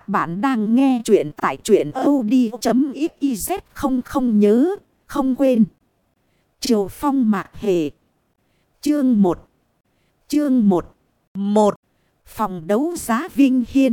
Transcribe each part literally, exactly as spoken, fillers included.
Các bạn đang nghe chuyện tại truyện audio.xyz. Không không nhớ, không quên. Triều Phong Mạc Hề. Chương một. Chương một. một. Phòng đấu giá Vinh Hiên.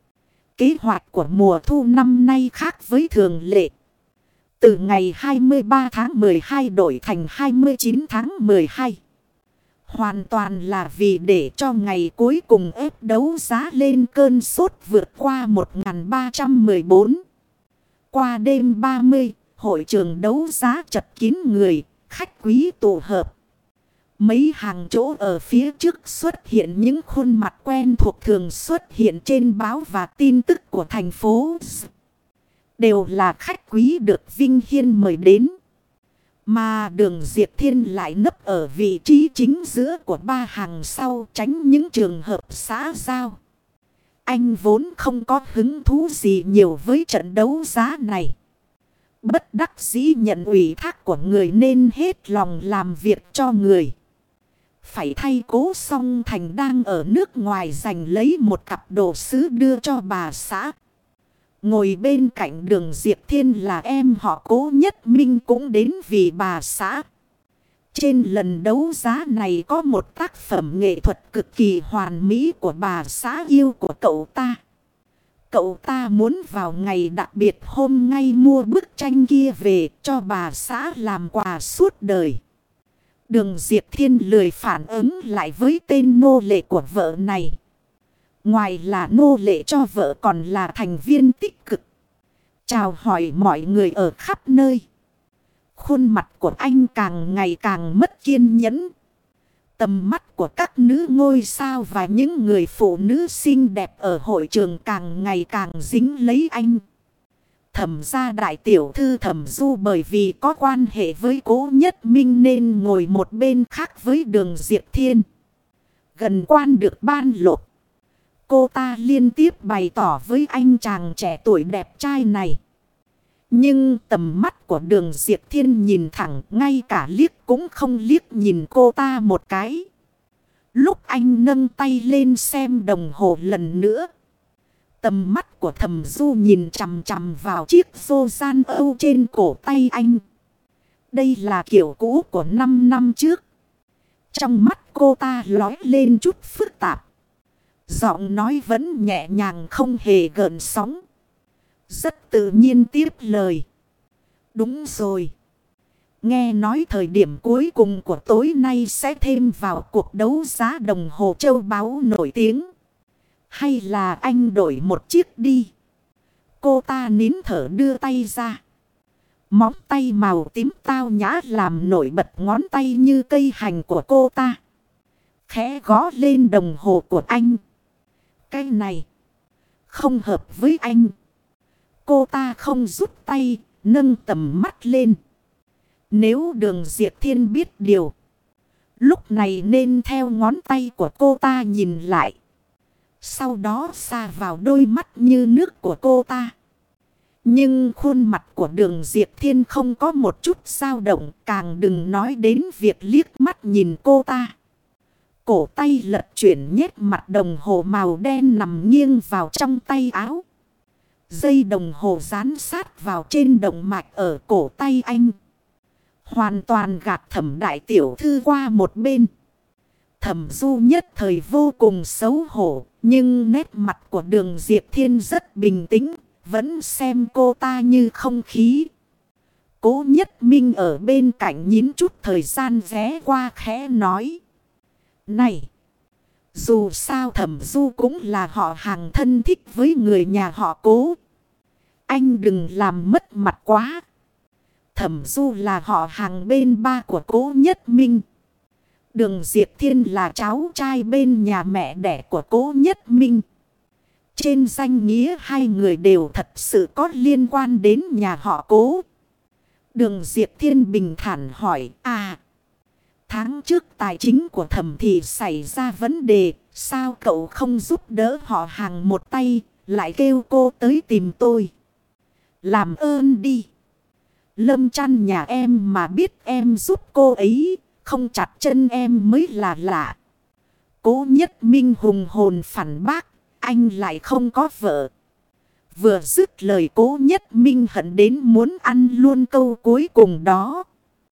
Kế hoạch của mùa thu năm nay khác với thường lệ. Từ ngày hai mươi ba tháng mười hai đổi thành hai mươi chín tháng mười hai. Hoàn toàn là vì để cho ngày cuối cùng ép đấu giá lên cơn sốt vượt qua một nghìn ba trăm mười bốn. Qua đêm ba mươi, hội trường đấu giá chật kín người, khách quý tụ hợp. Mấy hàng chỗ ở phía trước xuất hiện những khuôn mặt quen thuộc thường xuất hiện trên báo và tin tức của thành phố. Đều là khách quý được Vinh Hiên mời đến. Mà Đường Diệp Thiên lại nấp ở vị trí chính giữa của ba hàng sau, tránh những trường hợp xã giao. Anh vốn không có hứng thú gì nhiều với trận đấu giá này. Bất đắc dĩ nhận ủy thác của người nên hết lòng làm việc cho người. Phải thay Cố Song Thành đang ở nước ngoài giành lấy một cặp đồ sứ đưa cho bà xã. Ngồi bên cạnh Đường Diệp Thiên là em họ Cố Nhất Minh cũng đến vì bà xã. Trên lần đấu giá này có một tác phẩm nghệ thuật cực kỳ hoàn mỹ của bà xã yêu của cậu ta. Cậu ta muốn vào ngày đặc biệt hôm ngay mua bức tranh kia về cho bà xã làm quà suốt đời. Đường Diệp Thiên lười phản ứng lại với tên nô lệ của vợ này. Ngoài là nô lệ cho vợ còn là thành viên tích cực. Chào hỏi mọi người ở khắp nơi. Khuôn mặt của anh càng ngày càng mất kiên nhẫn. Tầm mắt của các nữ ngôi sao và những người phụ nữ xinh đẹp ở hội trường càng ngày càng dính lấy anh. Thẩm gia đại tiểu thư Thẩm Du bởi vì có quan hệ với Cố Nhất Minh nên ngồi một bên khác với Đường Diệp Thiên. Gần quan được ban lộc. Cô ta liên tiếp bày tỏ với anh chàng trẻ tuổi đẹp trai này. Nhưng tầm mắt của Đường Diệp Thiên nhìn thẳng, ngay cả liếc cũng không liếc nhìn cô ta một cái. Lúc anh nâng tay lên xem đồng hồ lần nữa, tầm mắt của Thẩm Du nhìn chằm chằm vào chiếc xô gian âu trên cổ tay anh. Đây là kiểu cũ của năm năm trước. Trong mắt cô ta lóe lên chút phức tạp. Giọng nói vẫn nhẹ nhàng không hề gợn sóng. Rất tự nhiên tiếp lời. Đúng rồi. Nghe nói thời điểm cuối cùng của tối nay sẽ thêm vào cuộc đấu giá đồng hồ châu báu nổi tiếng. Hay là anh đổi một chiếc đi. Cô ta nín thở đưa tay ra. Móng tay màu tím tao nhã làm nổi bật ngón tay như cây hành của cô ta. Khẽ gõ lên đồng hồ của anh. Cái này không hợp với anh. Cô ta không rút tay, nâng tầm mắt lên. Nếu Đường Diệp Thiên biết điều, lúc này nên theo ngón tay của cô ta nhìn lại. Sau đó xa vào đôi mắt như nước của cô ta. Nhưng khuôn mặt của Đường Diệp Thiên không có một chút dao động, càng đừng nói đến việc liếc mắt nhìn cô ta. Cổ tay lật chuyển nhét mặt đồng hồ màu đen nằm nghiêng vào trong tay áo. Dây đồng hồ dán sát vào trên động mạch ở cổ tay anh. Hoàn toàn gạt Thẩm đại tiểu thư qua một bên. Thẩm Du nhất thời vô cùng xấu hổ. Nhưng nét mặt của Đường Diệp Thiên rất bình tĩnh. Vẫn xem cô ta như không khí. Cố Nhất Minh ở bên cạnh nhín chút thời gian ghé qua khẽ nói. Này! Dù sao Thẩm Du cũng là họ hàng thân thích với người nhà họ Cố. Anh đừng làm mất mặt quá. Thẩm Du là họ hàng bên ba của Cố Nhất Minh. Đường Diệp Thiên là cháu trai bên nhà mẹ đẻ của Cố Nhất Minh. Trên danh nghĩa hai người đều thật sự có liên quan đến nhà họ Cố. Đường Diệp Thiên bình thản hỏi. À, tháng trước tài chính của Thẩm thị xảy ra vấn đề. Sao cậu không giúp đỡ họ hàng một tay, lại kêu cô tới tìm tôi? Làm ơn đi. Lâm Chăn nhà em mà biết em giúp cô ấy, không chặt chân em mới là lạ. Cố Nhất Minh hùng hồn phản bác. Anh lại không có vợ. Vừa dứt lời Cố Nhất Minh hận đến muốn ăn luôn câu cuối cùng đó.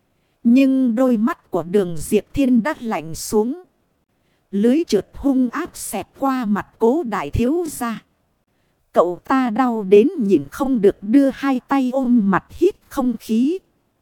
Nhưng đôi mắt của Đường Diệp Thiên đã lạnh xuống. Lưới trượt hung ác xẹt qua mặt Cố đại thiếu gia. Cậu ta đau đến nhịn không được đưa hai tay ôm mặt hít không khí.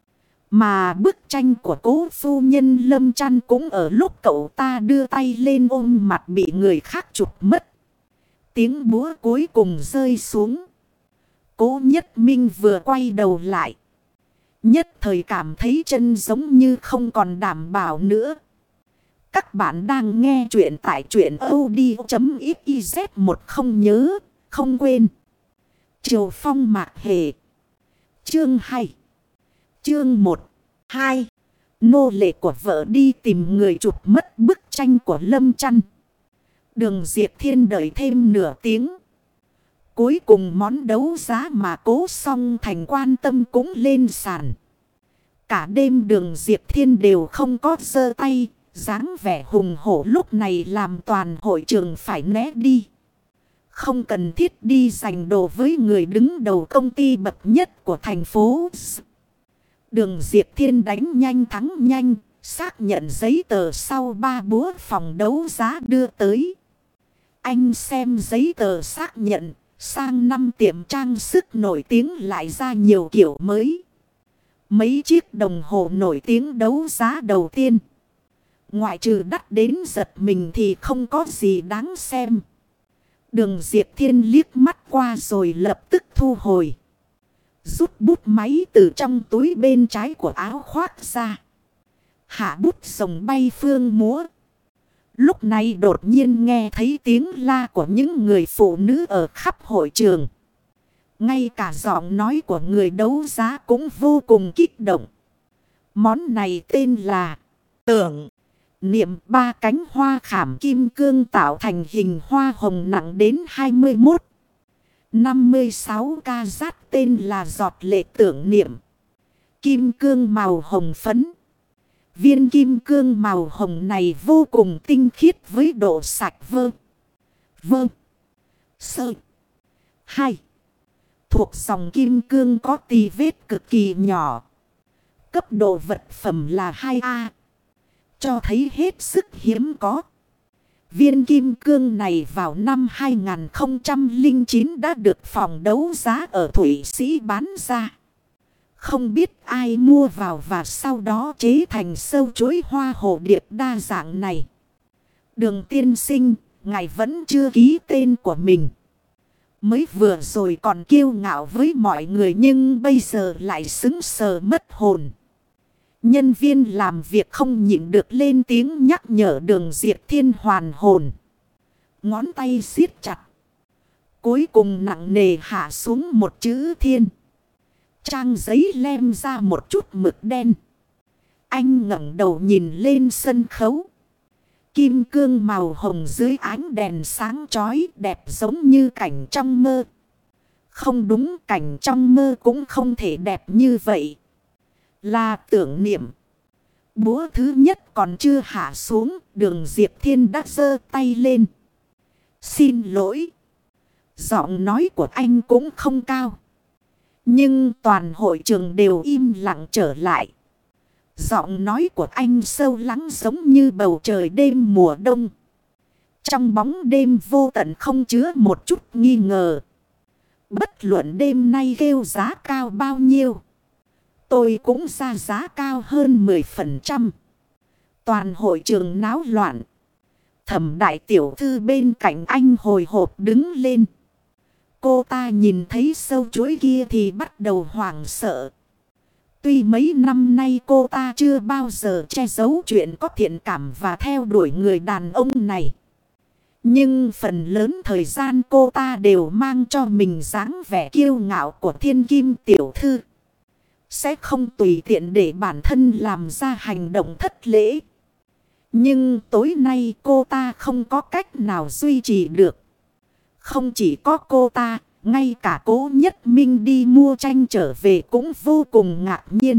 Mà bức tranh của Cố phu nhân Lâm Trăn cũng ở lúc cậu ta đưa tay lên ôm mặt bị người khác chụp mất. Tiếng búa cuối cùng rơi xuống. Cố Nhất Minh vừa quay đầu lại. Nhất thời cảm thấy chân giống như không còn đảm bảo nữa. Các bạn đang nghe chuyện tại truyện audio.xyz. Một không nhớ, không quên. Triều Phong Mạc Hề. Chương hai. Chương một, hai. Nô lệ của vợ đi tìm người chụp mất bức tranh của Lâm Trăn. Đường Diệp Thiên đợi thêm nửa tiếng. Cuối cùng món đấu giá mà Cố Song Thành quan tâm cũng lên sàn. Cả đêm Đường Diệp Thiên đều không có giơ tay. Dáng vẻ hùng hổ lúc này làm toàn hội trường phải né đi. Không cần thiết đi giành đồ với người đứng đầu công ty bậc nhất của thành phố. Đường Diệp Thiên đánh nhanh thắng nhanh. Xác nhận giấy tờ sau ba búa phòng đấu giá đưa tới. Anh xem giấy tờ xác nhận. Sang năm tiệm trang sức nổi tiếng lại ra nhiều kiểu mới. Mấy chiếc đồng hồ nổi tiếng đấu giá đầu tiên. Ngoại trừ đắt đến giật mình thì không có gì đáng xem. Đường Diệp Thiên liếc mắt qua rồi lập tức thu hồi. Rút bút máy từ trong túi bên trái của áo khoác ra. Hạ bút rồng bay phương múa. Lúc này đột nhiên nghe thấy tiếng la của những người phụ nữ ở khắp hội trường. Ngay cả giọng nói của người đấu giá cũng vô cùng kích động. Món này tên là Tưởng Niệm, ba cánh hoa khảm kim cương tạo thành hình hoa hồng nặng đến hai mươi mốt phẩy năm mươi sáu carat, tên là Giọt Lệ Tưởng Niệm. Kim cương màu hồng phấn. Viên kim cương màu hồng này vô cùng tinh khiết với độ sạch vơ. Vơ. Sơ. Hai. Thuộc dòng kim cương có tì vết cực kỳ nhỏ. Cấp độ vật phẩm là hai A. Cho thấy hết sức hiếm có. Viên kim cương này vào năm hai nghìn không trăm lẻ chín đã được phòng đấu giá ở Thụy Sĩ bán ra. Không biết ai mua vào và sau đó chế thành sâu chuỗi hoa hồ điệp đa dạng này. Đường tiên sinh, ngài vẫn chưa ký tên của mình. Mới vừa rồi còn kiêu ngạo với mọi người nhưng bây giờ lại sững sờ mất hồn. Nhân viên làm việc không nhịn được lên tiếng nhắc nhở Đường Diệp Thiên hoàn hồn. Ngón tay siết chặt. Cuối cùng nặng nề hạ xuống một chữ Thiên. Trang giấy lem ra một chút mực đen. Anh ngẩng đầu nhìn lên sân khấu. Kim cương màu hồng dưới ánh đèn sáng chói đẹp giống như cảnh trong mơ. Không đúng, cảnh trong mơ cũng không thể đẹp như vậy. Là tưởng niệm. Búa thứ nhất còn chưa hạ xuống, Đường Diệp Thiên đã giơ tay lên. Xin lỗi. Giọng nói của anh cũng không cao. Nhưng toàn hội trường đều im lặng trở lại. Giọng nói của anh sâu lắng giống như bầu trời đêm mùa đông. Trong bóng đêm vô tận không chứa một chút nghi ngờ. Bất luận đêm nay kêu giá cao bao nhiêu, tôi cũng ra giá cao hơn mười phần trăm. Toàn hội trường náo loạn. Thẩm đại tiểu thư bên cạnh anh hồi hộp đứng lên. Cô ta nhìn thấy sâu chuỗi kia thì bắt đầu hoảng sợ. Tuy mấy năm nay cô ta chưa bao giờ che giấu chuyện có thiện cảm và theo đuổi người đàn ông này. Nhưng phần lớn thời gian cô ta đều mang cho mình dáng vẻ kiêu ngạo của thiên kim tiểu thư. Sẽ không tùy tiện để bản thân làm ra hành động thất lễ. Nhưng tối nay cô ta không có cách nào duy trì được. Không chỉ có cô ta, ngay cả Cố Nhất Minh đi mua tranh trở về cũng vô cùng ngạc nhiên.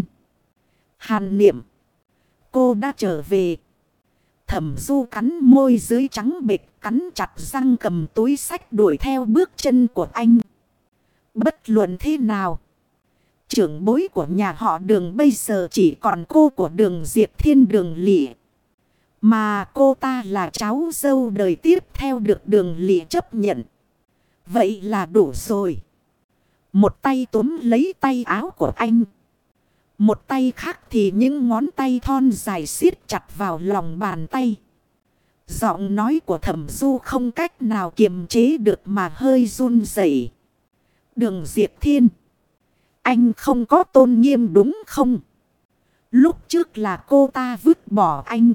Hàn Niệm, cô đã trở về. Thẩm Du cắn môi dưới trắng bệch, cắn chặt răng cầm túi sách đuổi theo bước chân của anh. Bất luận thế nào, trưởng bối của nhà họ Đường bây giờ chỉ còn cô của Đường Diệp Thiên, Đường Lị. Mà cô ta là cháu dâu đời tiếp theo được Đường Lị chấp nhận. Vậy là đủ rồi. Một tay túm lấy tay áo của anh. Một tay khác thì những ngón tay thon dài siết chặt vào lòng bàn tay. Giọng nói của Thẩm Du không cách nào kiềm chế được mà hơi run rẩy. Đường Diệp Thiên, anh không có tôn nghiêm đúng không? Lúc trước là cô ta vứt bỏ anh.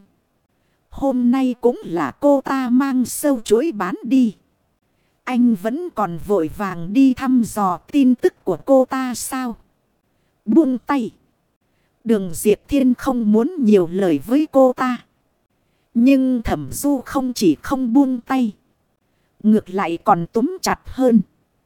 Hôm nay cũng là cô ta mang sâu chuỗi bán đi. Anh vẫn còn vội vàng đi thăm dò tin tức của cô ta sao? Buông tay. Đường Diệp Thiên không muốn nhiều lời với cô ta. Nhưng Thẩm Du không chỉ không buông tay, ngược lại còn túm chặt hơn.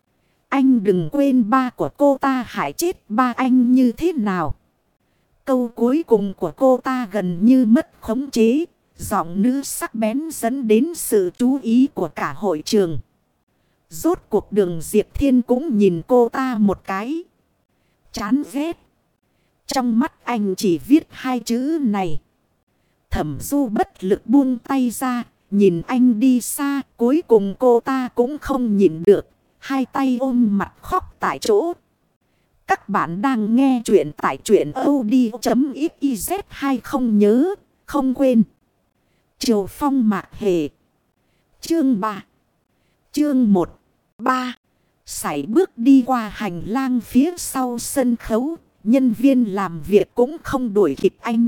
Anh đừng quên ba của cô ta hại chết ba anh như thế nào. Câu cuối cùng của cô ta gần như mất khống chế. Giọng nữ sắc bén dẫn đến sự chú ý của cả hội trường. Rốt cuộc Đường Diệp Thiên cũng nhìn cô ta một cái. Chán ghét. Trong mắt anh chỉ viết hai chữ này. Thẩm Du bất lực buông tay ra. Nhìn anh đi xa. Cuối cùng cô ta cũng không nhìn được. Hai tay ôm mặt khóc tại chỗ. Các bạn đang nghe chuyện tại truyện audio chấm xyz. Hay không nhớ, không quên. Triều Phong Mạc Hề. Chương ba. Chương một. ba. Sải bước đi qua hành lang phía sau sân khấu. Nhân viên làm việc cũng không đuổi kịp anh.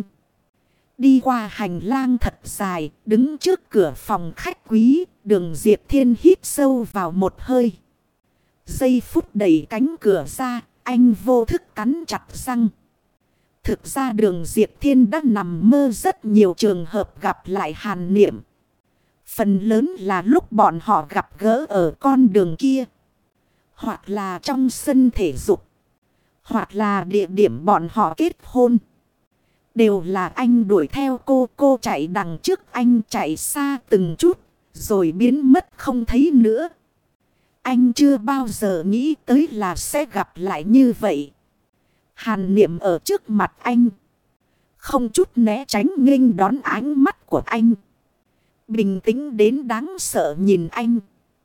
Đi qua hành lang thật dài. Đứng trước cửa phòng khách quý. Đường Diệp Thiên hít sâu vào một hơi. Giây phút đẩy cánh cửa ra. Anh vô thức cắn chặt răng. Thực ra Đường Diệp Thiên đã nằm mơ rất nhiều trường hợp gặp lại Hàn Niệm. Phần lớn là lúc bọn họ gặp gỡ ở con đường kia. Hoặc là trong sân thể dục. Hoặc là địa điểm bọn họ kết hôn. Đều là anh đuổi theo cô. Cô chạy đằng trước anh chạy xa từng chút. Rồi biến mất không thấy nữa. Anh chưa bao giờ nghĩ tới là sẽ gặp lại như vậy. Hàn Niệm ở trước mặt anh. Không chút né tránh nghênh đón ánh mắt của anh. Bình tĩnh đến đáng sợ nhìn anh.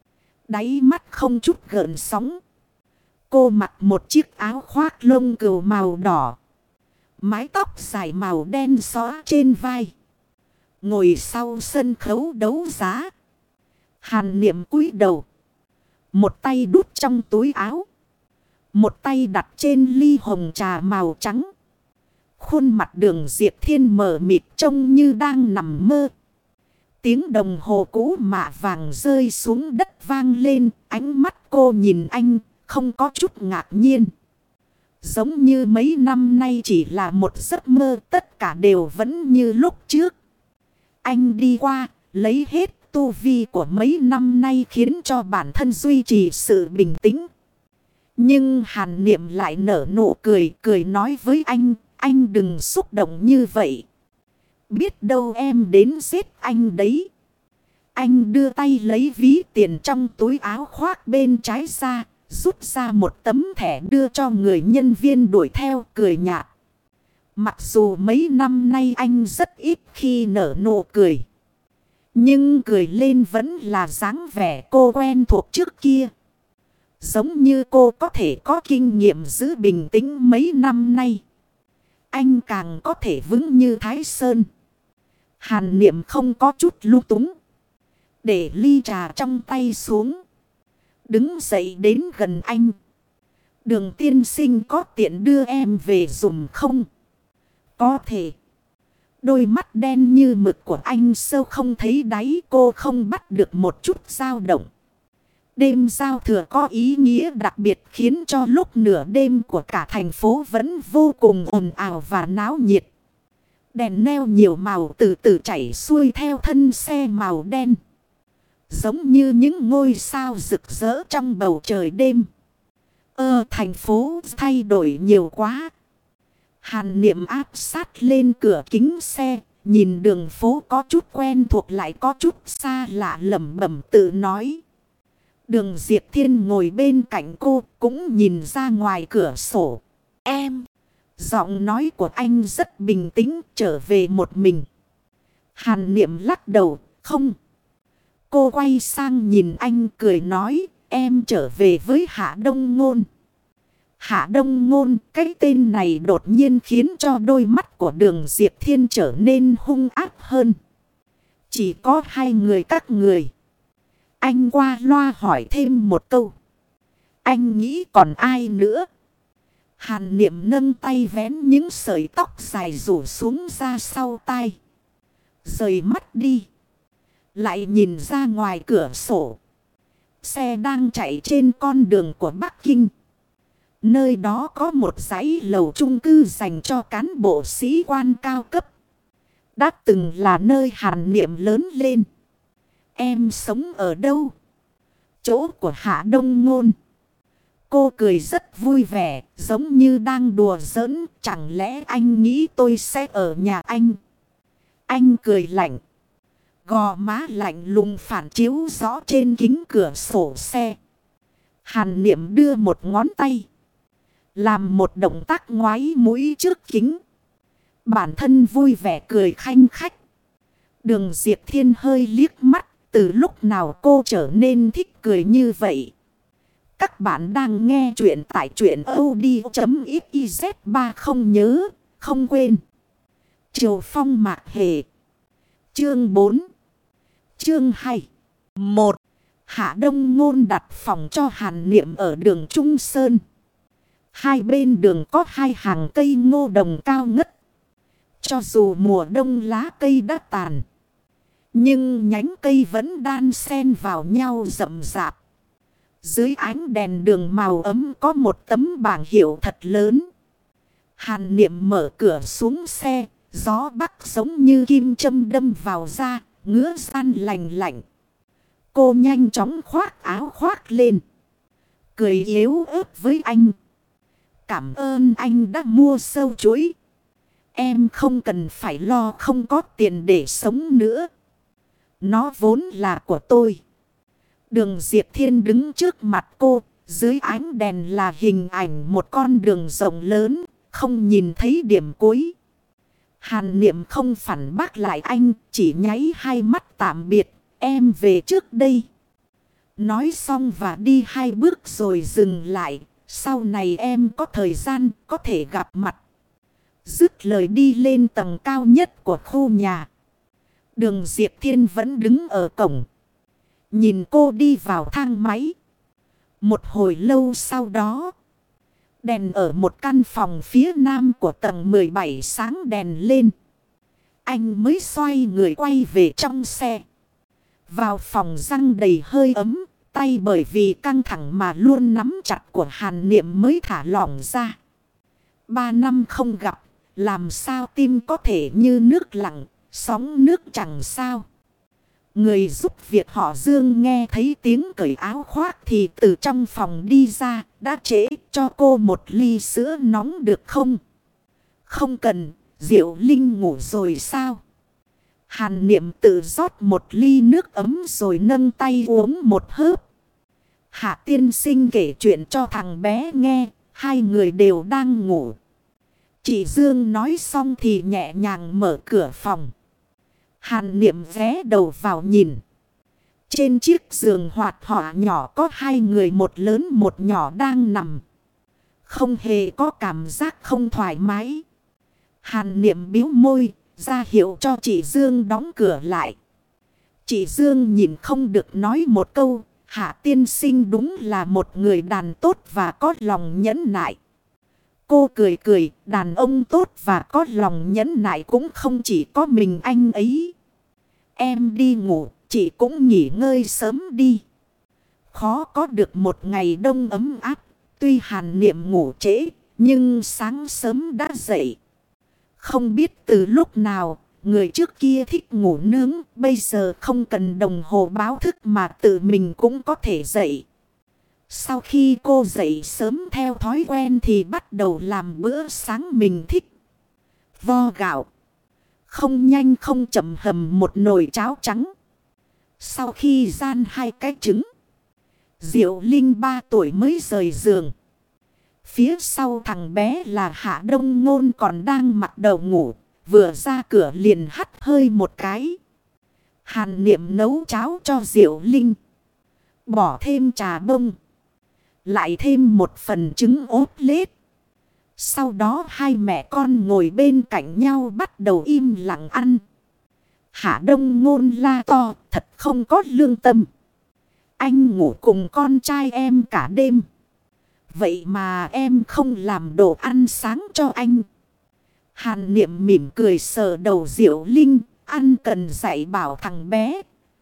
Đáy mắt không chút gợn sóng. Cô mặc một chiếc áo khoác lông cừu màu đỏ. Mái tóc dài màu đen xõa trên vai. Ngồi sau sân khấu đấu giá. Hàn Niệm cúi đầu. Một tay đút trong túi áo. Một tay đặt trên ly hồng trà màu trắng. Khuôn mặt Đường Diệp Thiên mờ mịt trông như đang nằm mơ. Tiếng đồng hồ cũ mạ vàng rơi xuống đất vang lên. Ánh mắt cô nhìn anh không có chút ngạc nhiên. Giống như mấy năm nay chỉ là một giấc mơ. Tất cả đều vẫn như lúc trước. Anh đi qua lấy hết tu vi của mấy năm nay khiến cho bản thân duy trì sự bình tĩnh. Nhưng Hàn Niệm lại nở nụ cười, cười nói với anh, anh đừng xúc động như vậy. Biết đâu em đến giết anh đấy. Anh đưa tay lấy ví tiền trong túi áo khoác bên trái ra, rút ra một tấm thẻ đưa cho người nhân viên đuổi theo, cười nhạt. Mặc dù mấy năm nay anh rất ít khi nở nụ cười. Nhưng cười lên vẫn là dáng vẻ cô quen thuộc trước kia. Giống như cô có thể có kinh nghiệm giữ bình tĩnh mấy năm nay. Anh càng có thể vững như Thái Sơn. Hàn Niệm không có chút lung túng. Để ly trà trong tay xuống. Đứng dậy đến gần anh. Đường tiên sinh có tiện đưa em về dùm không? Có thể. Đôi mắt đen như mực của anh sâu không thấy đáy, cô không bắt được một chút dao động. Đêm giao thừa có ý nghĩa đặc biệt khiến cho lúc nửa đêm của cả thành phố vẫn vô cùng ồn ào và náo nhiệt. Đèn neo nhiều màu từ từ chảy xuôi theo thân xe màu đen. Giống như những ngôi sao rực rỡ trong bầu trời đêm. Ơ thành phố thay đổi nhiều quá. Hàn Niệm áp sát lên cửa kính xe. Nhìn đường phố có chút quen thuộc lại có chút xa lạ, lẩm bẩm tự nói. Đường Diệp Thiên ngồi bên cạnh cô cũng nhìn ra ngoài cửa sổ. Em. Giọng nói của anh rất bình tĩnh, trở về một mình. Hàn Niệm lắc đầu. Không. Cô quay sang nhìn anh cười nói. Em trở về với Hạ Đông Ngôn. Hạ Đông Ngôn, cái tên này đột nhiên khiến cho đôi mắt của Đường Diệp Thiên trở nên hung ác hơn. Chỉ có hai người các người. Anh qua loa hỏi thêm một câu. Anh nghĩ còn ai nữa? Hàn Niệm nâng tay vén những sợi tóc dài rủ xuống ra sau tai. Rời mắt đi. Lại nhìn ra ngoài cửa sổ. Xe đang chạy trên con đường của Bắc Kinh. Nơi đó có một dãy lầu chung cư dành cho cán bộ sĩ quan cao cấp. Đã từng là nơi Hàn Niệm lớn lên. Em sống ở đâu? Chỗ của Hạ Đông Ngôn. Cô cười rất vui vẻ, giống như đang đùa giỡn. Chẳng lẽ anh nghĩ tôi sẽ ở nhà anh? Anh cười lạnh. Gò má lạnh lùng phản chiếu rõ trên kính cửa sổ xe. Hàn Niệm đưa một ngón tay. Làm một động tác ngoáy mũi trước kính. Bản thân vui vẻ cười khanh khách. Đường Diệp Thiên hơi liếc mắt. Từ lúc nào cô trở nên thích cười như vậy? Các bạn đang nghe chuyện tại truyện audio chấm i z. Ba không nhớ, không quên. Triều Phong Mạc Hề. Chương bốn. Chương hai. Một. Hạ Đông Ngôn đặt phòng cho Hàn Niệm ở đường Trung Sơn. Hai bên đường có hai hàng cây ngô đồng cao ngất. Cho dù mùa đông lá cây đã tàn, nhưng nhánh cây vẫn đan xen vào nhau rậm rạp. Dưới ánh đèn đường màu ấm có một tấm bảng hiệu thật lớn. Hàn Niệm mở cửa xuống xe. Gió bắc giống như kim châm đâm vào da, ngứa gian lành lạnh. Cô nhanh chóng khoác áo khoác lên. Cười yếu ớt với anh. Cảm ơn anh đã mua sâu chuối. Em không cần phải lo không có tiền để sống nữa. Nó vốn là của tôi. Đường Diệp Thiên đứng trước mặt cô. Dưới ánh đèn là hình ảnh một con đường rộng lớn. Không nhìn thấy điểm cuối. Hàn Niệm không phản bác lại anh. Chỉ nháy hai mắt tạm biệt. Em về trước đây. Nói xong và đi hai bước rồi dừng lại. Sau này em có thời gian có thể gặp mặt. Dứt lời đi lên tầng cao nhất của khu nhà. Đường Diệp Thiên vẫn đứng ở cổng. Nhìn cô đi vào thang máy. Một hồi lâu sau đó. Đèn ở một căn phòng phía nam của tầng mười bảy sáng đèn lên. Anh mới xoay người quay về trong xe. Vào phòng răng đầy hơi ấm. Tay bởi vì căng thẳng mà luôn nắm chặt của Hàn Niệm mới thả lỏng ra. Ba năm không gặp. Làm sao tim có thể như nước lặng. Sóng nước chẳng sao. Người giúp việc họ Dương nghe thấy tiếng cởi áo khoác thì từ trong phòng đi ra. Đã trễ, cho cô một ly sữa nóng được không? Không cần. Diệu Linh ngủ rồi sao? Hàn Niệm tự rót một ly nước ấm rồi nâng tay uống một hớp. Hạ tiên sinh kể chuyện cho thằng bé nghe. Hai người đều đang ngủ. Chị Dương nói xong thì nhẹ nhàng mở cửa phòng. Hàn Niệm ghé đầu vào nhìn. Trên chiếc giường hoạt họa nhỏ có hai người, một lớn một nhỏ đang nằm. Không hề có cảm giác không thoải mái. Hàn Niệm bĩu môi, ra hiệu cho chị Dương đóng cửa lại. Chị Dương nhìn không được nói một câu. Hạ tiên sinh đúng là một người đàn tốt và có lòng nhẫn nại. Cô cười cười, đàn ông tốt và có lòng nhẫn nại cũng không chỉ có mình anh ấy. Em đi ngủ, chị cũng nghỉ ngơi sớm đi. Khó có được một ngày đông ấm áp. Tuy Hàn Niệm ngủ trễ, nhưng sáng sớm đã dậy. Không biết từ lúc nào, người trước kia thích ngủ nướng, bây giờ không cần đồng hồ báo thức mà tự mình cũng có thể dậy. Sau khi cô dậy sớm theo thói quen thì bắt đầu làm bữa sáng mình thích. Vo gạo. Không nhanh không chậm hầm một nồi cháo trắng. Sau khi rang hai cái trứng. Diệu Linh ba tuổi mới rời giường. Phía sau thằng bé là Hạ Đông Ngôn còn đang mặc đầu ngủ. Vừa ra cửa liền hắt hơi một cái. Hàn Niệm nấu cháo cho Diệu Linh. Bỏ thêm trà bông. Lại thêm một phần trứng ốp lết. Sau đó hai mẹ con ngồi bên cạnh nhau bắt đầu im lặng ăn. Hạ Đông Ngôn la to, thật không có lương tâm. Anh ngủ cùng con trai em cả đêm. Vậy mà em không làm đồ ăn sáng cho anh. Hàn Niệm mỉm cười sờ đầu Diệu Linh, ăn cần dạy bảo thằng bé.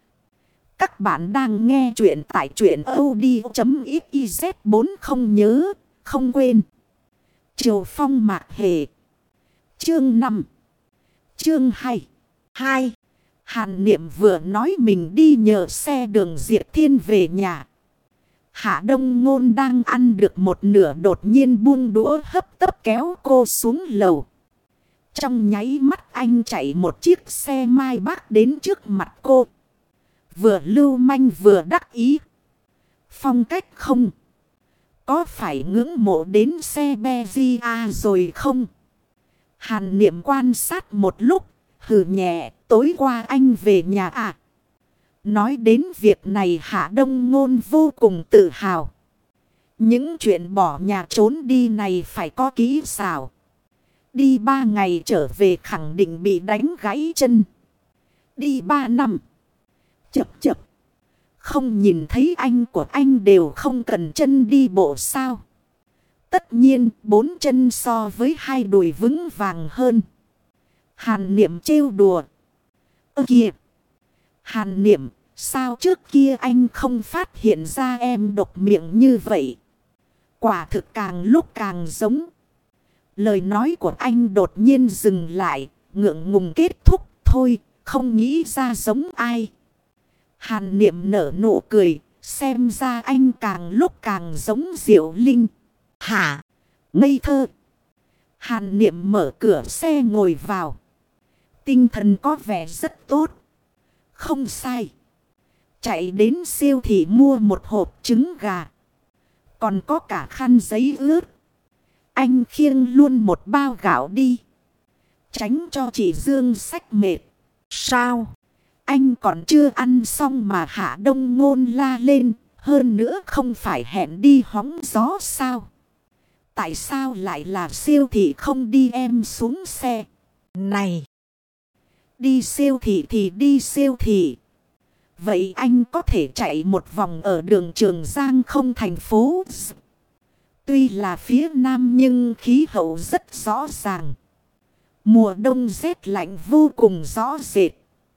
Các bạn đang nghe chuyện tại truyện audio.xyz. Bốn không nhớ, không quên. Triều Phong Mạc Hề. Chương năm. Chương hai. hai. Hàn Niệm vừa nói mình đi nhờ xe đường Diệp Thiên về nhà. Hạ Đông Ngôn đang ăn được một nửa đột nhiên buông đũa hấp tấp kéo cô xuống lầu. Trong nháy mắt anh chạy một chiếc xe Mai Bác đến trước mặt cô. Vừa lưu manh vừa đắc ý. Phong cách không? Có phải ngưỡng mộ đến xe Bezia rồi không? Hàn Niệm quan sát một lúc, hừ nhẹ, tối qua anh về nhà à? Nói đến việc này Hạ Đông Ngôn vô cùng tự hào. Những chuyện bỏ nhà trốn đi này phải có kỹ xảo. Đi ba ngày trở về khẳng định bị đánh gãy chân. Đi ba năm. Chập chập. Không nhìn thấy anh của anh đều không cần chân đi bộ sao. Tất nhiên bốn chân so với hai đùi vững vàng hơn. Hàn Niệm trêu đùa. Ơ kìa. Hàn Niệm, sao trước kia anh không phát hiện ra em độc miệng như vậy? Quả thực càng lúc càng giống. Lời nói của anh đột nhiên dừng lại, ngượng ngùng kết thúc. Thôi, không nghĩ ra giống ai. Hàn Niệm nở nụ cười, xem ra anh càng lúc càng giống Diệu Linh. Hả? Ngây thơ. Hàn Niệm mở cửa xe ngồi vào. Tinh thần có vẻ rất tốt. Không sai. Chạy đến siêu thị mua một hộp trứng gà. Còn có cả khăn giấy ướt. Anh khiêng luôn một bao gạo đi. Tránh cho chị Dương xách mệt. Sao? Anh còn chưa ăn xong mà Hạ Đông Ngôn la lên. Hơn nữa không phải hẹn đi hóng gió sao? Tại sao lại là siêu thị không đi em xuống xe? Này! Đi siêu thị thì đi siêu thị. Vậy anh có thể chạy một vòng ở đường Trường Giang không thành phố? Tuy là phía Nam nhưng khí hậu rất rõ ràng. Mùa đông rét lạnh vô cùng rõ rệt.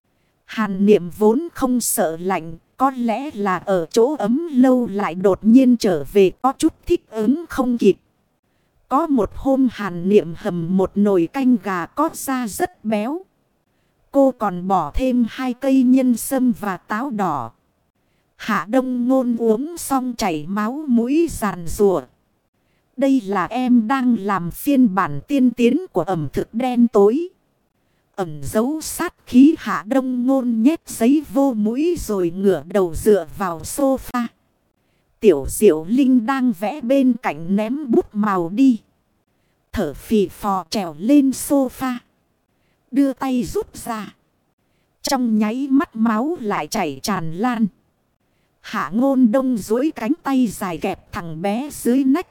Hàn Niệm vốn không sợ lạnh. Có lẽ là ở chỗ ấm lâu lại đột nhiên trở về có chút thích ứng không kịp. Có một hôm Hàn Niệm hầm một nồi canh gà có da rất béo. Cô còn bỏ thêm hai cây nhân sâm và táo đỏ. Hạ Đông Ngôn uống xong chảy máu mũi giàn rùa. Đây là em đang làm phiên bản tiên tiến của ẩm thực đen tối. Ẩn giấu sát khí. Hạ Đông Ngôn nhét giấy vô mũi rồi ngửa đầu dựa vào sofa. Tiểu Diệu Linh đang vẽ bên cạnh ném bút màu đi. Thở phì phò trèo lên sofa. Đưa tay rút ra. Trong nháy mắt máu lại chảy tràn lan. Hạ Ngôn Đông duỗi cánh tay dài kẹp thằng bé dưới nách.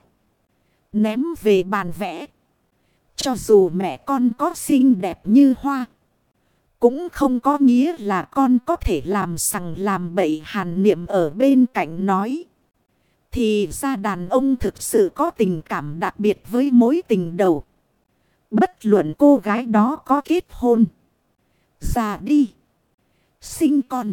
Ném về bàn vẽ. Cho dù mẹ con có xinh đẹp như hoa. Cũng không có nghĩa là con có thể làm sằng làm bậy. Hàn Niệm ở bên cạnh nói. Thì ra đàn ông thực sự có tình cảm đặc biệt với mối tình đầu. Bất luận cô gái đó có kết hôn. Già đi. Sinh con.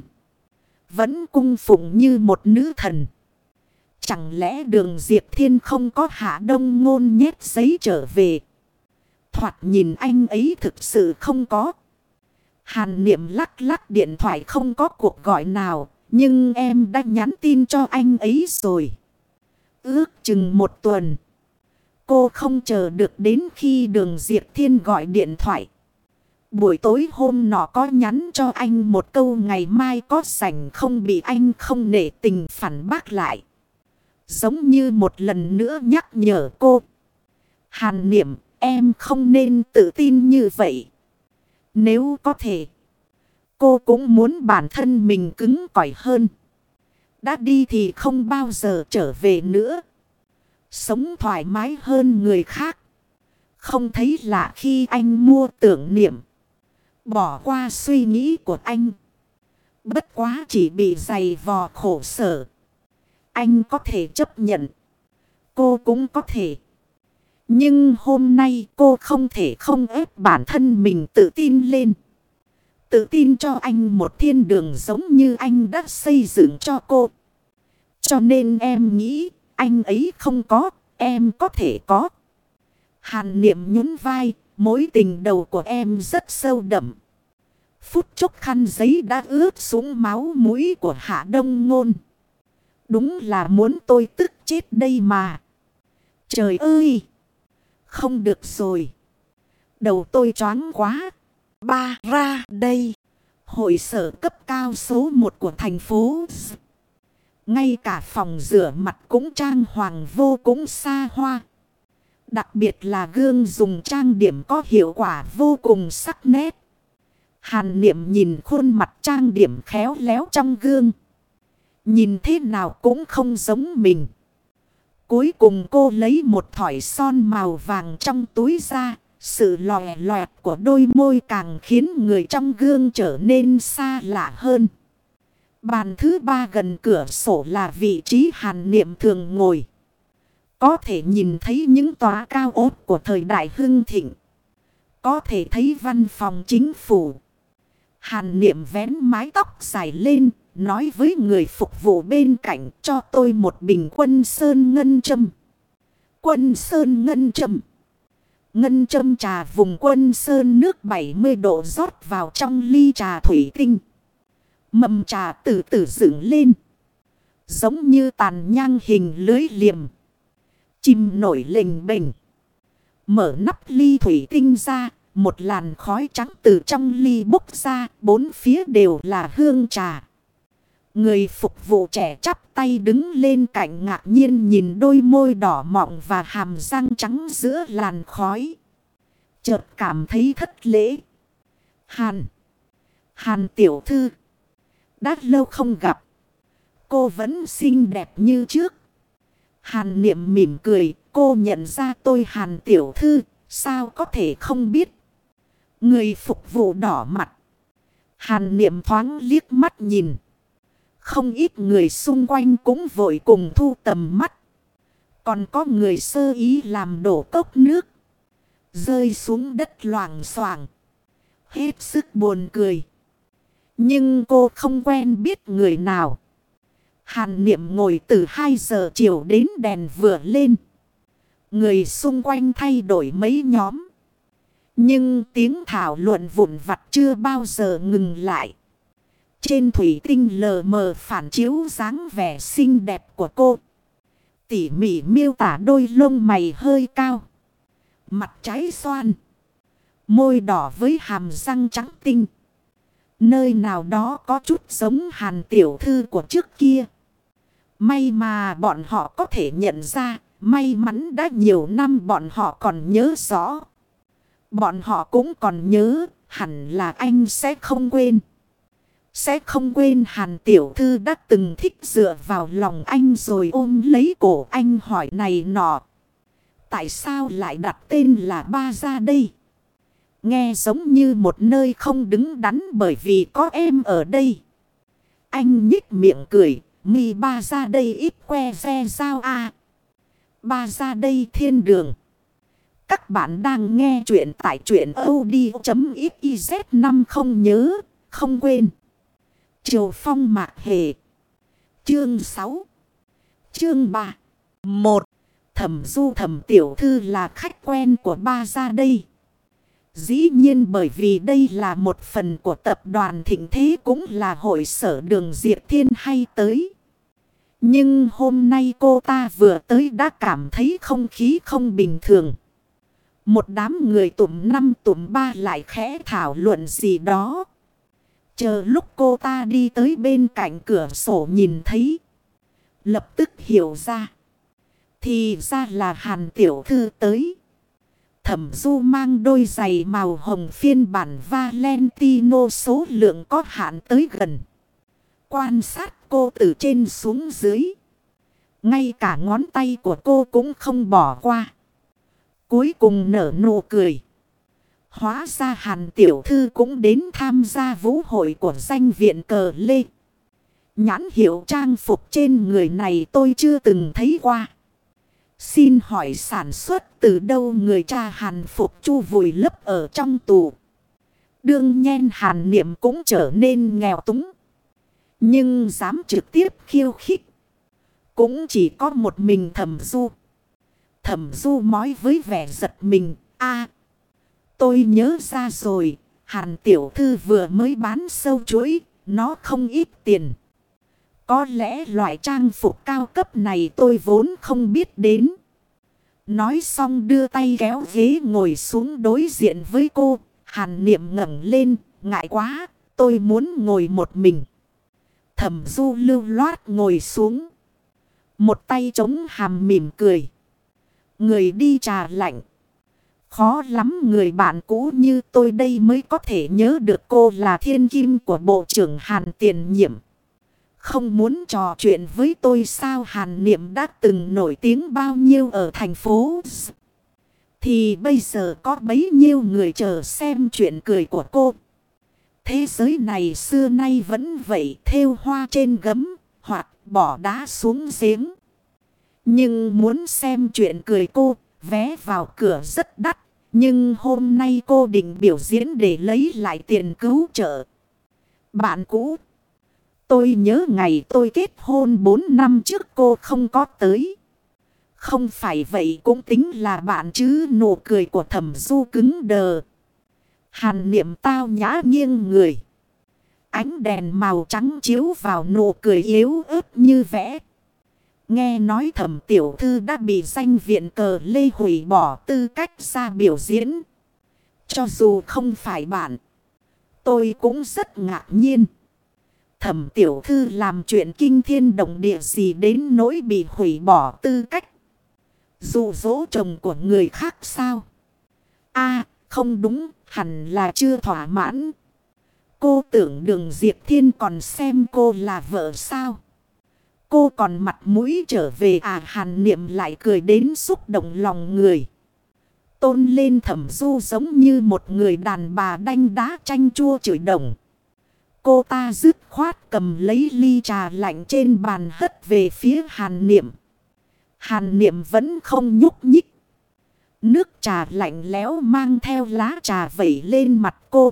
Vẫn cung phụng như một nữ thần. Chẳng lẽ Đường Diệp Thiên không có Hạ Đông Ngôn nhét giấy trở về? Thoạt nhìn anh ấy thực sự không có. Hàn Niệm lắc lắc điện thoại, không có cuộc gọi nào. Nhưng em đã nhắn tin cho anh ấy rồi. Ước chừng một tuần. Cô không chờ được đến khi Đường Diệp Thiên gọi điện thoại. Buổi tối hôm nọ có nhắn cho anh một câu ngày mai có rảnh không, bị anh không nể tình phản bác lại. Giống như một lần nữa nhắc nhở cô. Hàn Niệm, em không nên tự tin như vậy. Nếu có thể, cô cũng muốn bản thân mình cứng cỏi hơn. Đã đi thì không bao giờ trở về nữa. Sống thoải mái hơn người khác. Không thấy lạ khi anh mua tưởng niệm. Bỏ qua suy nghĩ của anh. Bất quá chỉ bị dày vò khổ sở. Anh có thể chấp nhận. Cô cũng có thể. Nhưng hôm nay cô không thể không ép bản thân mình tự tin lên. Tự tin cho anh một thiên đường giống như anh đã xây dựng cho cô. Cho nên em nghĩ anh ấy không có, em có thể có. Hàn Niệm nhún vai, mối tình đầu của em rất sâu đậm. Phút chốc khăn giấy đã ướt xuống máu mũi của Hạ Đông Ngôn. Đúng là muốn tôi tức chết đây mà. Trời ơi! Không được rồi. Đầu tôi choáng quá. Ba ra đây. Hội sở cấp cao số một của thành phố. Ngay cả phòng rửa mặt cũng trang hoàng vô cùng xa hoa. Đặc biệt là gương dùng trang điểm có hiệu quả vô cùng sắc nét. Hàn Niệm nhìn khuôn mặt trang điểm khéo léo trong gương. Nhìn thế nào cũng không giống mình. Cuối cùng cô lấy một thỏi son màu vàng trong túi ra. Sự lòe loẹt của đôi môi càng khiến người trong gương trở nên xa lạ hơn. Bàn thứ ba gần cửa sổ là vị trí Hàn Niệm thường ngồi. Có thể nhìn thấy những tòa cao ốt của thời đại hưng thịnh. Có thể thấy văn phòng chính phủ. Hàn Niệm vén mái tóc dài lên, nói với người phục vụ bên cạnh, cho tôi một bình Quân Sơn ngân châm. Quân Sơn ngân châm. Ngân châm trà vùng Quân Sơn nước bảy mươi độ rót vào trong ly trà thủy tinh. Mầm trà từ từ dựng lên. Giống như tàn nhang hình lưới liềm. Chìm nổi lềnh bềnh. Mở nắp ly thủy tinh ra. Một làn khói trắng từ trong ly bốc ra. Bốn phía đều là hương trà. Người phục vụ trẻ chắp tay đứng lên cạnh ngạc nhiên nhìn đôi môi đỏ mọng và hàm răng trắng giữa làn khói. Chợt cảm thấy thất lễ. Hàn. Hàn tiểu thư. Đã lâu không gặp. Cô vẫn xinh đẹp như trước. Hàn Niệm mỉm cười. Cô nhận ra tôi Hàn tiểu thư. Sao có thể không biết. Người phục vụ đỏ mặt. Hàn Niệm thoáng liếc mắt nhìn. Không ít người xung quanh cũng vội cùng thu tầm mắt. Còn có người sơ ý làm đổ cốc nước. Rơi xuống đất loảng xoảng. Hết sức buồn cười. Nhưng cô không quen biết người nào. Hàn Niệm ngồi từ hai giờ chiều đến đèn vừa lên. Người xung quanh thay đổi mấy nhóm. Nhưng tiếng thảo luận vụn vặt chưa bao giờ ngừng lại. Trên thủy tinh lờ mờ phản chiếu dáng vẻ xinh đẹp của cô. Tỉ mỉ miêu tả đôi lông mày hơi cao. Mặt trái xoan. Môi đỏ với hàm răng trắng tinh. Nơi nào đó có chút giống Hàn tiểu thư của trước kia. May mà bọn họ có thể nhận ra. May mắn đã nhiều năm bọn họ còn nhớ rõ. Bọn họ cũng còn nhớ. Hẳn là anh sẽ không quên. Sẽ không quên Hàn tiểu thư đã từng thích dựa vào lòng anh rồi ôm lấy cổ anh hỏi này nọ. Tại sao lại đặt tên là Ba Gia đây? Nghe giống như một nơi không đứng đắn bởi vì có em ở đây. Anh nhích miệng cười. Mi Ba Gia đây ít que ve sao a. Ba Gia đây thiên đường. Các bạn đang nghe chuyện tại truyện audio.xyz năm không nhớ, không quên. Triều Phong Mạc Hề. Chương sáu. Chương ba. Một. Thẩm Du Thẩm tiểu thư là khách quen của Ba Gia đây. Dĩ nhiên bởi vì đây là một phần của tập đoàn Thịnh Thế cũng là hội sở Đường Diệp Thiên hay tới. Nhưng hôm nay cô ta vừa tới đã cảm thấy không khí không bình thường. Một đám người tụm năm tụm ba lại khẽ thảo luận gì đó. Chờ lúc cô ta đi tới bên cạnh cửa sổ nhìn thấy. Lập tức hiểu ra. Thì ra là Hàn tiểu thư tới. Thẩm Du mang đôi giày màu hồng phiên bản Valentino số lượng có hạn tới gần. Quan sát cô từ trên xuống dưới. Ngay cả ngón tay của cô cũng không bỏ qua. Cuối cùng nở nụ cười. Hóa ra Hàn tiểu thư cũng đến tham gia vũ hội của danh viện cờ lê. Nhãn hiệu trang phục trên người này tôi chưa từng thấy qua. Xin hỏi sản xuất từ đâu người cha Hàn Phục Chu vùi lấp ở trong tù. Đương nhiên Hàn Niệm cũng trở nên nghèo túng. Nhưng dám trực tiếp khiêu khích. Cũng chỉ có một mình Thẩm Du. Thẩm Du nói với vẻ giật mình. a tôi nhớ ra rồi. Hàn tiểu thư vừa mới bán sâu chuỗi. Nó không ít tiền. Có lẽ loại trang phục cao cấp này tôi vốn không biết đến. Nói xong đưa tay kéo ghế ngồi xuống đối diện với cô. Hàn Niệm ngẩng lên, ngại quá, tôi muốn ngồi một mình. Thẩm Du lưu loát ngồi xuống. Một tay chống hàm mỉm cười. Người đi trà lạnh. Khó lắm người bạn cũ như tôi đây mới có thể nhớ được cô là thiên kim của Bộ trưởng Hàn tiền nhiệm. Không muốn trò chuyện với tôi sao? Hàn Niệm đã từng nổi tiếng bao nhiêu ở thành phố Z. Thì bây giờ có bấy nhiêu người chờ xem chuyện cười của cô. Thế giới này xưa nay vẫn vậy, thêu hoa trên gấm hoặc bỏ đá xuống giếng. Nhưng muốn xem chuyện cười cô, vé vào cửa rất đắt. Nhưng hôm nay cô định biểu diễn để lấy lại tiền cứu trợ. Bạn cũ. Tôi nhớ ngày tôi kết hôn bốn năm trước cô không có tới. Không phải vậy cũng tính là bạn chứ. Nụ cười của Thẩm Du cứng đờ. Hàn Niệm tao nhã nghiêng người. Ánh đèn màu trắng chiếu vào nụ cười yếu ớt như vẽ. Nghe nói Thẩm tiểu thư đã bị danh viện cờ lê hủy bỏ tư cách ra biểu diễn. Cho dù không phải bạn, tôi cũng rất ngạc nhiên. Thẩm tiểu thư làm chuyện kinh thiên động địa gì đến nỗi bị hủy bỏ tư cách. Dụ dỗ chồng của người khác sao? a không đúng, hẳn là chưa thỏa mãn. Cô tưởng Đường Diệp Thiên còn xem cô là vợ sao? Cô còn mặt mũi trở về à? Hàn Niệm lại cười đến xúc động lòng người. Tôn lên Thẩm Du giống như một người đàn bà đanh đá chanh chua chửi đồng. Cô ta dứt khoát cầm lấy ly trà lạnh trên bàn hất về phía Hàn Niệm. Hàn Niệm vẫn không nhúc nhích. Nước trà lạnh lẽo mang theo lá trà vẩy lên mặt cô.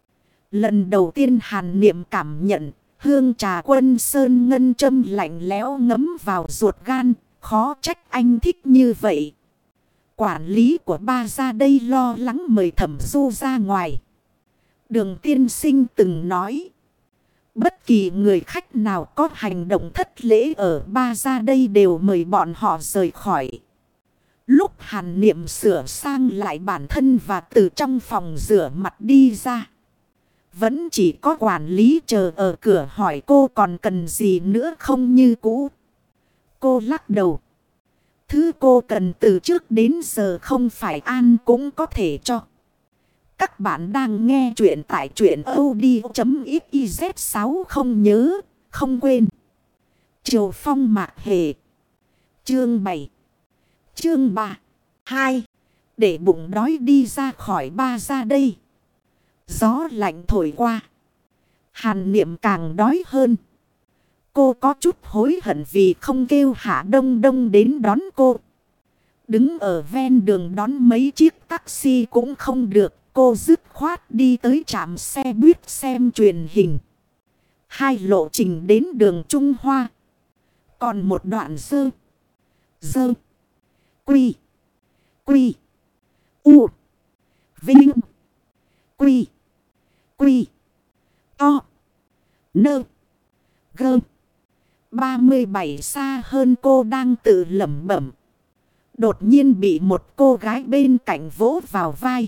Lần đầu tiên Hàn Niệm cảm nhận hương trà Quân Sơn ngân châm lạnh lẽo ngấm vào ruột gan. Khó trách anh thích như vậy. Quản lý của ba ra đây lo lắng mời Thẩm Du ra ngoài. Đường tiên sinh từng nói. Bất kỳ người khách nào có hành động thất lễ ở ba ra đây đều mời bọn họ rời khỏi. Lúc Hàn Niệm sửa sang lại bản thân và từ trong phòng rửa mặt đi ra. Vẫn chỉ có quản lý chờ ở cửa hỏi cô còn cần gì nữa không như cũ. Cô lắc đầu. Thứ cô cần từ trước đến giờ không phải an cũng có thể cho. Các bạn đang nghe chuyện tại truyện audio.xyz sáu không nhớ, không quên. Triều Phong Mạc Hề. Chương bảy. Chương ba. hai. Để bụng đói đi ra khỏi ba ra đây. Gió lạnh thổi qua. Hàn Niệm càng đói hơn. Cô có chút hối hận vì không kêu Hạ Đông Đông đến đón cô. Đứng ở ven đường đón mấy chiếc taxi cũng không được. Cô dứt khoát đi tới trạm xe buýt xem truyền hình. Hai lộ trình đến đường Trung Hoa. Còn một đoạn dơ. Dơ. Quy. Quy. U. Vinh. Quy. Quy. To. Nơ. Gơ. ba mươi bảy xa hơn cô đang tự lẩm bẩm. Đột nhiên bị một cô gái bên cạnh vỗ vào vai.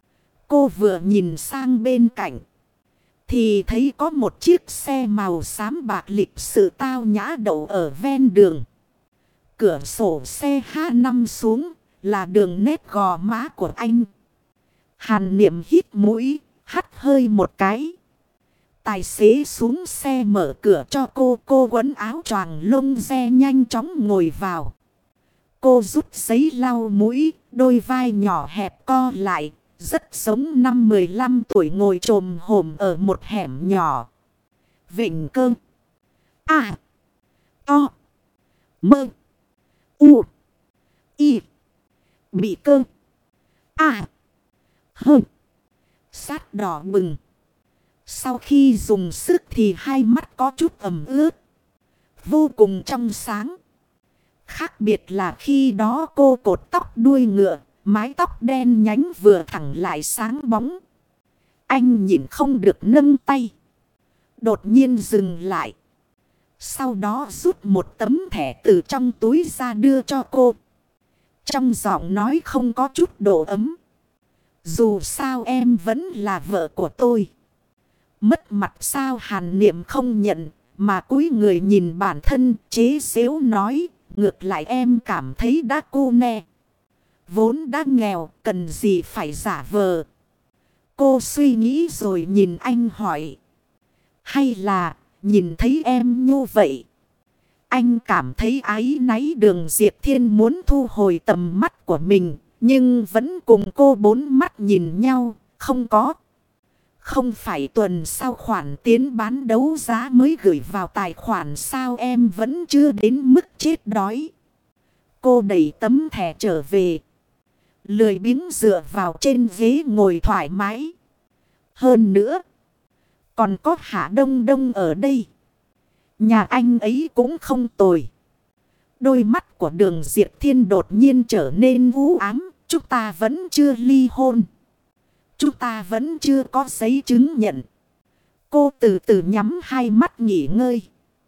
Cô vừa nhìn sang bên cạnh thì thấy có một chiếc xe màu xám bạc lịch sự tao nhã đậu ở ven đường. Cửa sổ xe há năm xuống là đường nét gò má của anh. Hàn Niệm hít mũi, hắt hơi một cái. Tài xế xuống xe mở cửa cho cô. Cô quấn áo choàng lông ria nhanh chóng ngồi vào. Cô rút giấy lau mũi, đôi vai nhỏ hẹp co lại. Rất giống năm mười lăm tuổi ngồi chồm hổm ở một hẻm nhỏ. Vịnh Cơ. À. To. Mơ. U. Y. Bị Cơ. À. Hơ. Sát đỏ bừng. Sau khi dùng sức thì hai mắt có chút ẩm ướt. Vô cùng trong sáng. Khác biệt là khi đó cô cột tóc đuôi ngựa. Mái tóc đen nhánh vừa thẳng lại sáng bóng. Anh nhìn không được nâng tay. Đột nhiên dừng lại. Sau đó rút một tấm thẻ từ trong túi ra đưa cho cô. Trong giọng nói không có chút độ ấm. Dù sao em vẫn là vợ của tôi. Mất mặt sao? Hàn Niệm không nhận. Mà cúi người nhìn bản thân chế giễu nói. Ngược lại em cảm thấy đã cô nè. Vốn đã nghèo, cần gì phải giả vờ. Cô suy nghĩ rồi nhìn anh hỏi. Hay là, nhìn thấy em như vậy. Anh cảm thấy áy náy. Đường Diệp Thiên muốn thu hồi tầm mắt của mình. Nhưng vẫn cùng cô bốn mắt nhìn nhau. Không có. Không phải tuần sau khoản tiến bán đấu giá mới gửi vào tài khoản sao em vẫn chưa đến mức chết đói. Cô đẩy tấm thẻ trở về. Lười biếng dựa vào trên ghế ngồi thoải mái. Hơn nữa. Còn có Hạ Đông Đông ở đây. Nhà anh ấy cũng không tồi. Đôi mắt của Đường Diệp Thiên đột nhiên trở nên u ám. Chúng ta vẫn chưa ly hôn. Chúng ta vẫn chưa có giấy chứng nhận. Cô từ từ nhắm hai mắt nghỉ ngơi.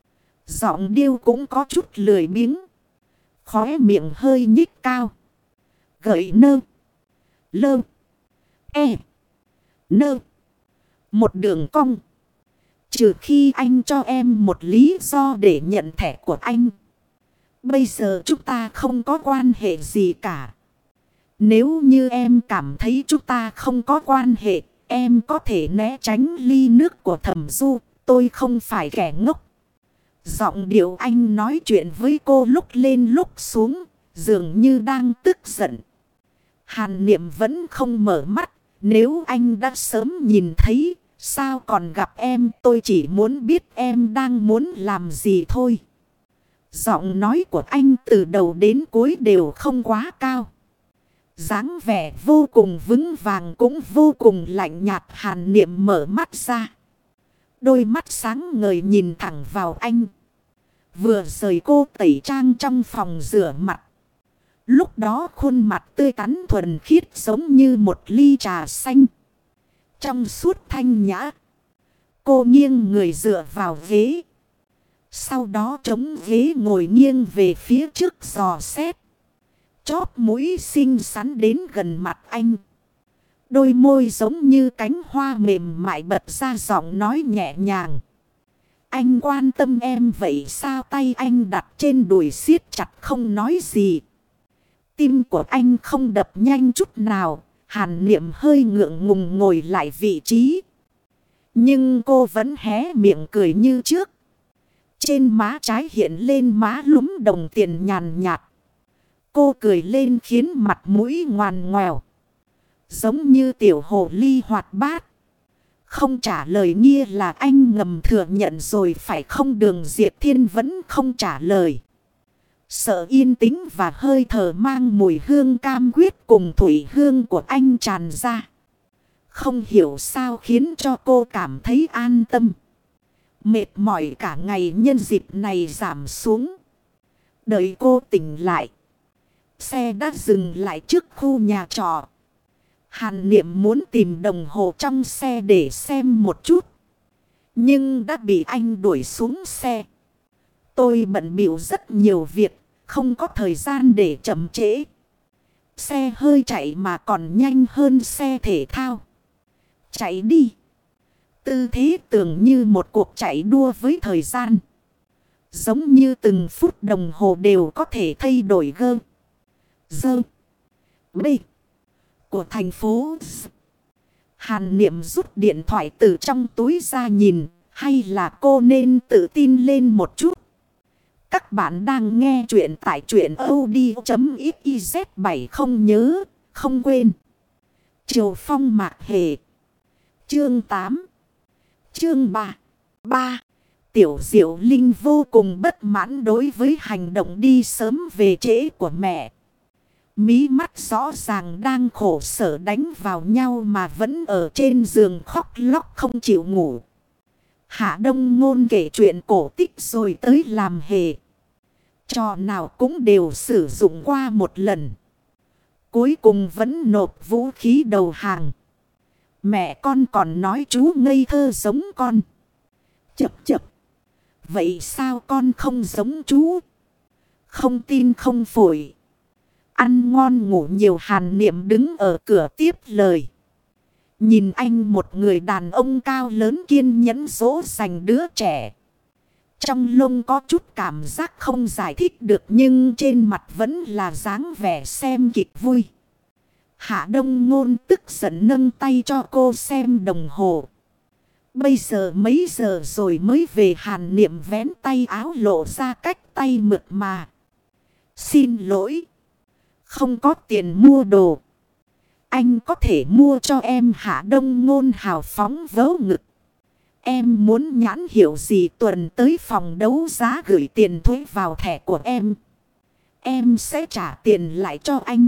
Giọng điêu cũng có chút lười biếng. Khóe miệng hơi nhích cao. Gợi nơ. Lơ. E. Nơ. Một đường cong. Trừ khi anh cho em một lý do để nhận thẻ của anh. Bây giờ chúng ta không có quan hệ gì cả. Nếu như em cảm thấy chúng ta không có quan hệ, em có thể né tránh ly nước của Thẩm Du. Tôi không phải kẻ ngốc. Giọng điệu anh nói chuyện với cô lúc lên lúc xuống, dường như đang tức giận. Hàn Niệm vẫn không mở mắt. Nếu anh đã sớm nhìn thấy, sao còn gặp em? Tôi chỉ muốn biết em đang muốn làm gì thôi. Giọng nói của anh từ đầu đến cuối đều không quá cao. Dáng vẻ vô cùng vững vàng cũng vô cùng lạnh nhạt. Hàn Niệm mở mắt ra. Đôi mắt sáng ngời nhìn thẳng vào anh. Vừa rời cô tẩy trang trong phòng rửa mặt. Lúc đó khuôn mặt tươi tắn thuần khiết giống như một ly trà xanh. Trong suốt thanh nhã. Cô nghiêng người dựa vào ghế. Sau đó chống ghế ngồi nghiêng về phía trước dò xét. Chóp mũi xinh xắn đến gần mặt anh. Đôi môi giống như cánh hoa mềm mại bật ra giọng nói nhẹ nhàng. Anh quan tâm em vậy sao? Tay anh đặt trên đùi siết chặt không nói gì. Tim của anh không đập nhanh chút nào. Hàn Niệm hơi ngượng ngùng ngồi lại vị trí. Nhưng cô vẫn hé miệng cười như trước. Trên má trái hiện lên má lúm đồng tiền nhàn nhạt. Cô cười lên khiến mặt mũi ngoằn ngoèo. Giống như tiểu hồ ly hoạt bát. Không trả lời nghĩa là anh ngầm thừa nhận rồi phải không? Đường Diệp Thiên vẫn không trả lời. Sợ yên tĩnh và hơi thở mang mùi hương cam quyết cùng thủy hương của anh tràn ra. Không hiểu sao khiến cho cô cảm thấy an tâm. Mệt mỏi cả ngày nhân dịp này giảm xuống. Đợi cô tỉnh lại. Xe đã dừng lại trước khu nhà trọ. Hàn Niệm muốn tìm đồng hồ trong xe để xem một chút. Nhưng đã bị anh đuổi xuống xe. Tôi bận bịu rất nhiều việc. không có thời gian để chậm trễ. Xe hơi chạy mà còn nhanh hơn xe thể thao. Chạy đi. Tư thế tưởng như một cuộc chạy đua với thời gian. Giống như từng phút đồng hồ đều có thể thay đổi gơ. Dơ. Bê. Của thành phố. Hàn Niệm rút điện thoại từ trong túi ra nhìn. Hay là cô nên tự tin lên một chút. Các bạn đang nghe chuyện tại truyện audio.xyz bảy. Không nhớ, không quên. Triều Phong Mạc Hề. Chương tám. Chương ba. ba. Tiểu Diệu Linh vô cùng bất mãn đối với hành động đi sớm về trễ của mẹ. Mí mắt rõ ràng đang khổ sở đánh vào nhau mà vẫn ở trên giường khóc lóc không chịu ngủ. Hạ Đông Ngôn kể chuyện cổ tích rồi tới làm hề. Trò nào cũng đều sử dụng qua một lần. Cuối cùng vẫn nộp vũ khí đầu hàng. Mẹ con còn nói chú ngây thơ giống con. Chập chập. Vậy sao con không giống chú? Không tin không phổi. Ăn ngon ngủ nhiều. Hàn Niệm đứng ở cửa tiếp lời. Nhìn anh một người đàn ông cao lớn kiên nhẫn dỗ dành đứa trẻ. Trong lông có chút cảm giác không giải thích được nhưng trên mặt vẫn là dáng vẻ xem kịch vui. Hạ Đông Ngôn tức giận nâng tay cho cô xem đồng hồ. Bây giờ mấy giờ rồi mới về? Hàn Niệm vén tay áo lộ ra cách tay mượt mà. Xin lỗi. Không có tiền mua đồ. Anh có thể mua cho em. Hạ Đông Ngôn hào phóng vớ ngực. Em muốn nhãn hiệu gì tuần tới phòng đấu giá gửi tiền thuế vào thẻ của em. Em sẽ trả tiền lại cho anh.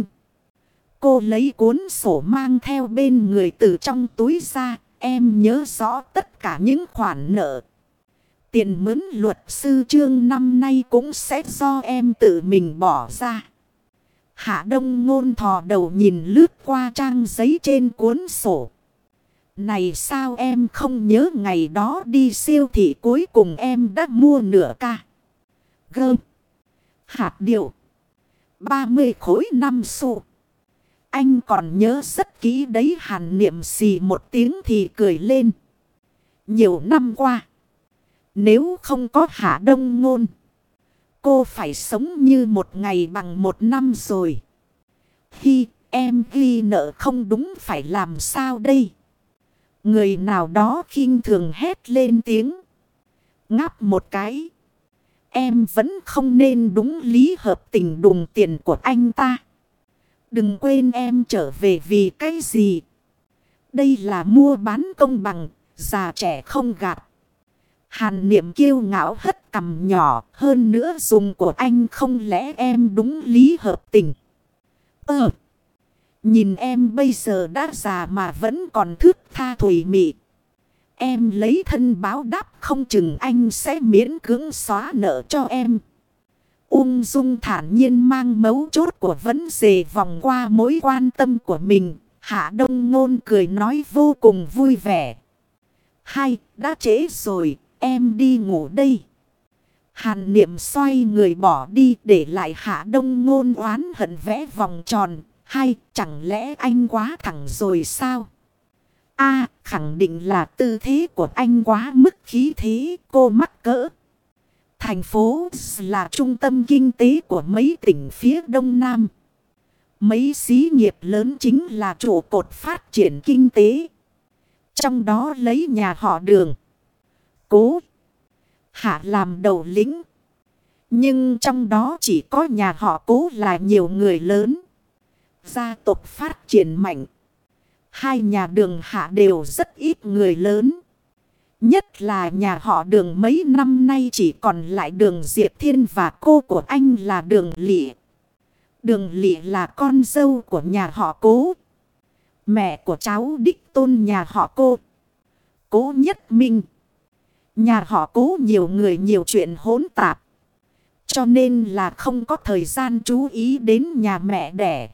Cô lấy cuốn sổ mang theo bên người từ trong túi ra. Em nhớ rõ tất cả những khoản nợ. Tiền mướn luật sư Trương năm nay cũng sẽ do em tự mình bỏ ra. Hạ Đông Ngôn thò đầu nhìn lướt qua trang giấy trên cuốn sổ. Này sao em không nhớ ngày đó đi siêu thị cuối cùng em đã mua nửa ca. Gơm. Hạt điệu. ba mươi khối năm xu. Anh còn nhớ rất kỹ đấy. Hàn Niệm xì một tiếng thì cười lên. Nhiều năm qua. Nếu không có Hạ Đông Ngôn. Cô phải sống như một ngày bằng một năm rồi. Hi, em ghi nợ không đúng phải làm sao đây? Người nào đó khinh thường hét lên tiếng. Ngáp một cái. Em vẫn không nên đúng lý hợp tình đùng tiền của anh ta. Đừng quên em trở về vì cái gì. Đây là mua bán công bằng, già trẻ không gạt. Hàn Niệm kiêu ngạo hất cằm nhỏ. Hơn nữa dùng của anh không lẽ em đúng lý hợp tình. Ờ. Nhìn em bây giờ đã già mà vẫn còn thước tha thủy mị. Em lấy thân báo đáp không chừng anh sẽ miễn cưỡng xóa nợ cho em. Ung dung thản nhiên mang mấu chốt của vấn đề vòng qua mối quan tâm của mình. Hạ Đông Ngôn cười nói vô cùng vui vẻ. Hai, đã trễ rồi, em đi ngủ đây. Hàn Niệm xoay người bỏ đi để lại Hạ Đông Ngôn oán hận vẽ vòng tròn. Hay chẳng lẽ anh quá thẳng rồi sao? A khẳng định là tư thế của anh quá mức khí thế. Cô mắc cỡ. Thành phố là trung tâm kinh tế của mấy tỉnh phía đông nam. Mấy xí nghiệp lớn chính là trụ cột phát triển kinh tế. Trong đó lấy nhà họ Đường, Cố, Hạ làm đầu lĩnh. Nhưng trong đó chỉ có nhà họ Cố là nhiều người lớn. Gia tộc phát triển mạnh. Hai nhà Đường Hạ đều rất ít người lớn. Nhất là nhà họ Đường mấy năm nay chỉ còn lại Đường Diệp Thiên và cô của anh là Đường Lị. Đường Lị là con dâu của nhà họ Cố. Mẹ của cháu đích tôn nhà họ cô. Cố Nhất Minh. Nhà họ Cố nhiều người nhiều chuyện hỗn tạp. Cho nên là không có thời gian chú ý đến nhà mẹ đẻ.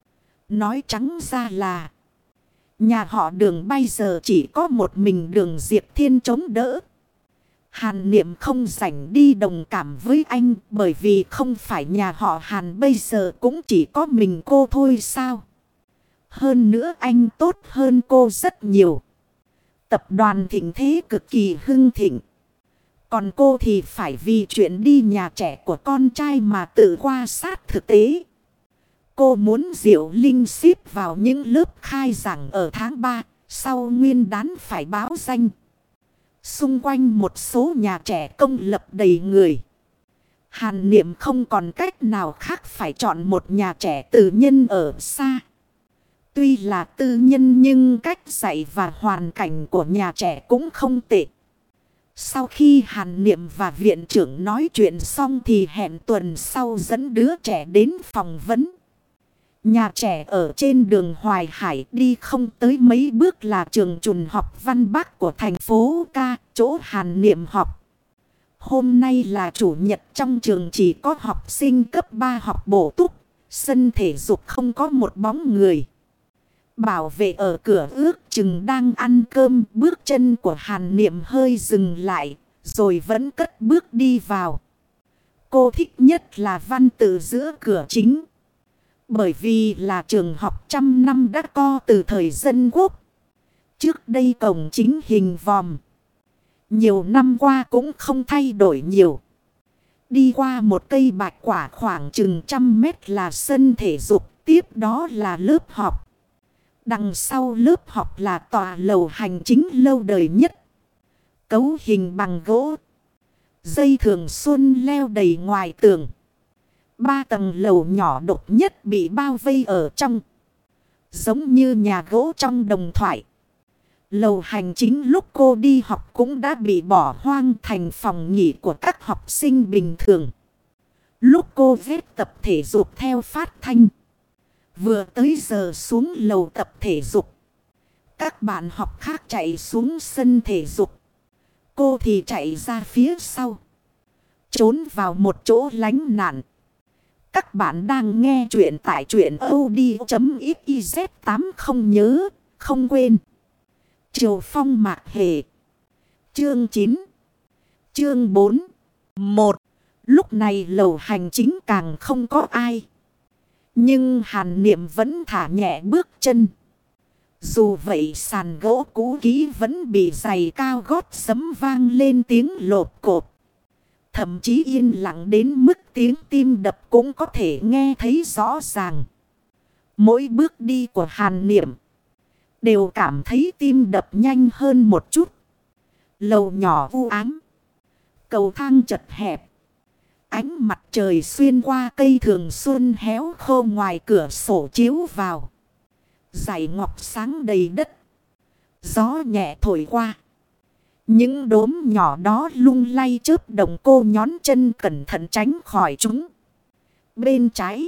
Nói trắng ra là nhà họ Đường bây giờ chỉ có một mình Đường Diệp Thiên chống đỡ. Hàn Niệm không rảnh đi đồng cảm với anh, bởi vì không phải nhà họ Hàn bây giờ cũng chỉ có mình cô thôi sao. Hơn nữa anh tốt hơn cô rất nhiều. Tập đoàn Thịnh Thế cực kỳ hưng thịnh. Còn cô thì phải vì chuyện đi nhà trẻ của con trai mà tự quan sát thực tế. Cô muốn Diệu Linh xếp vào những lớp khai giảng ở tháng ba, sau Nguyên đán phải báo danh. Xung quanh một số nhà trẻ công lập đầy người. Hàn Niệm không còn cách nào khác phải chọn một nhà trẻ tư nhân ở xa. Tuy là tư nhân nhưng cách dạy và hoàn cảnh của nhà trẻ cũng không tệ. Sau khi Hàn Niệm và viện trưởng nói chuyện xong thì hẹn tuần sau dẫn đứa trẻ đến phỏng vấn. Nhà trẻ ở trên đường Hoài Hải, đi không tới mấy bước là trường Trùn học Văn Bắc của thành phố Ca, chỗ Hàn Niệm học. Hôm nay là chủ nhật, trong trường chỉ có học sinh cấp ba học bổ túc, sân thể dục không có một bóng người. Bảo vệ ở cửa ước chừng đang ăn cơm, bước chân của Hàn Niệm hơi dừng lại, rồi vẫn cất bước đi vào. Cô thích nhất là văn tự giữa cửa chính. Bởi vì là trường học trăm năm đã co từ thời Dân Quốc. Trước đây cổng chính hình vòm. Nhiều năm qua cũng không thay đổi nhiều. Đi qua một cây bạch quả khoảng chừng trăm mét là sân thể dục, tiếp đó là lớp học. Đằng sau lớp học là tòa lầu hành chính lâu đời nhất. Cấu hình bằng gỗ. Dây thường xuân leo đầy ngoài tường. Ba tầng lầu nhỏ độc nhất bị bao vây ở trong. Giống như nhà gỗ trong đồng thoại. Lầu hành chính lúc cô đi học cũng đã bị bỏ hoang thành phòng nghỉ của các học sinh bình thường. Lúc cô ghép tập thể dục theo phát thanh. Vừa tới giờ xuống lầu tập thể dục. Các bạn học khác chạy xuống sân thể dục. Cô thì chạy ra phía sau. Trốn vào một chỗ lánh nạn. Các bạn đang nghe chuyện tại truyện audio.xyz tám không nhớ, không quên. Triều Phong Mạc Hề. Chương chín. Chương bốn. một. Lúc này lầu hành chính càng không có ai. Nhưng Hàn Niệm vẫn thả nhẹ bước chân. Dù vậy sàn gỗ cũ kỹ vẫn bị giày cao gót sấm vang lên tiếng lột cột. Thậm chí yên lặng đến mức tiếng tim đập cũng có thể nghe thấy rõ ràng. Mỗi bước đi của Hàn Niệm đều cảm thấy tim đập nhanh hơn một chút. Lầu nhỏ u ám. Cầu thang chật hẹp. Ánh mặt trời xuyên qua cây thường xuân héo khô ngoài cửa sổ chiếu vào. Dải ngọc sáng đầy đất. Gió nhẹ thổi qua. Những đốm nhỏ đó lung lay chớp động, cô nhón chân cẩn thận tránh khỏi chúng. Bên trái.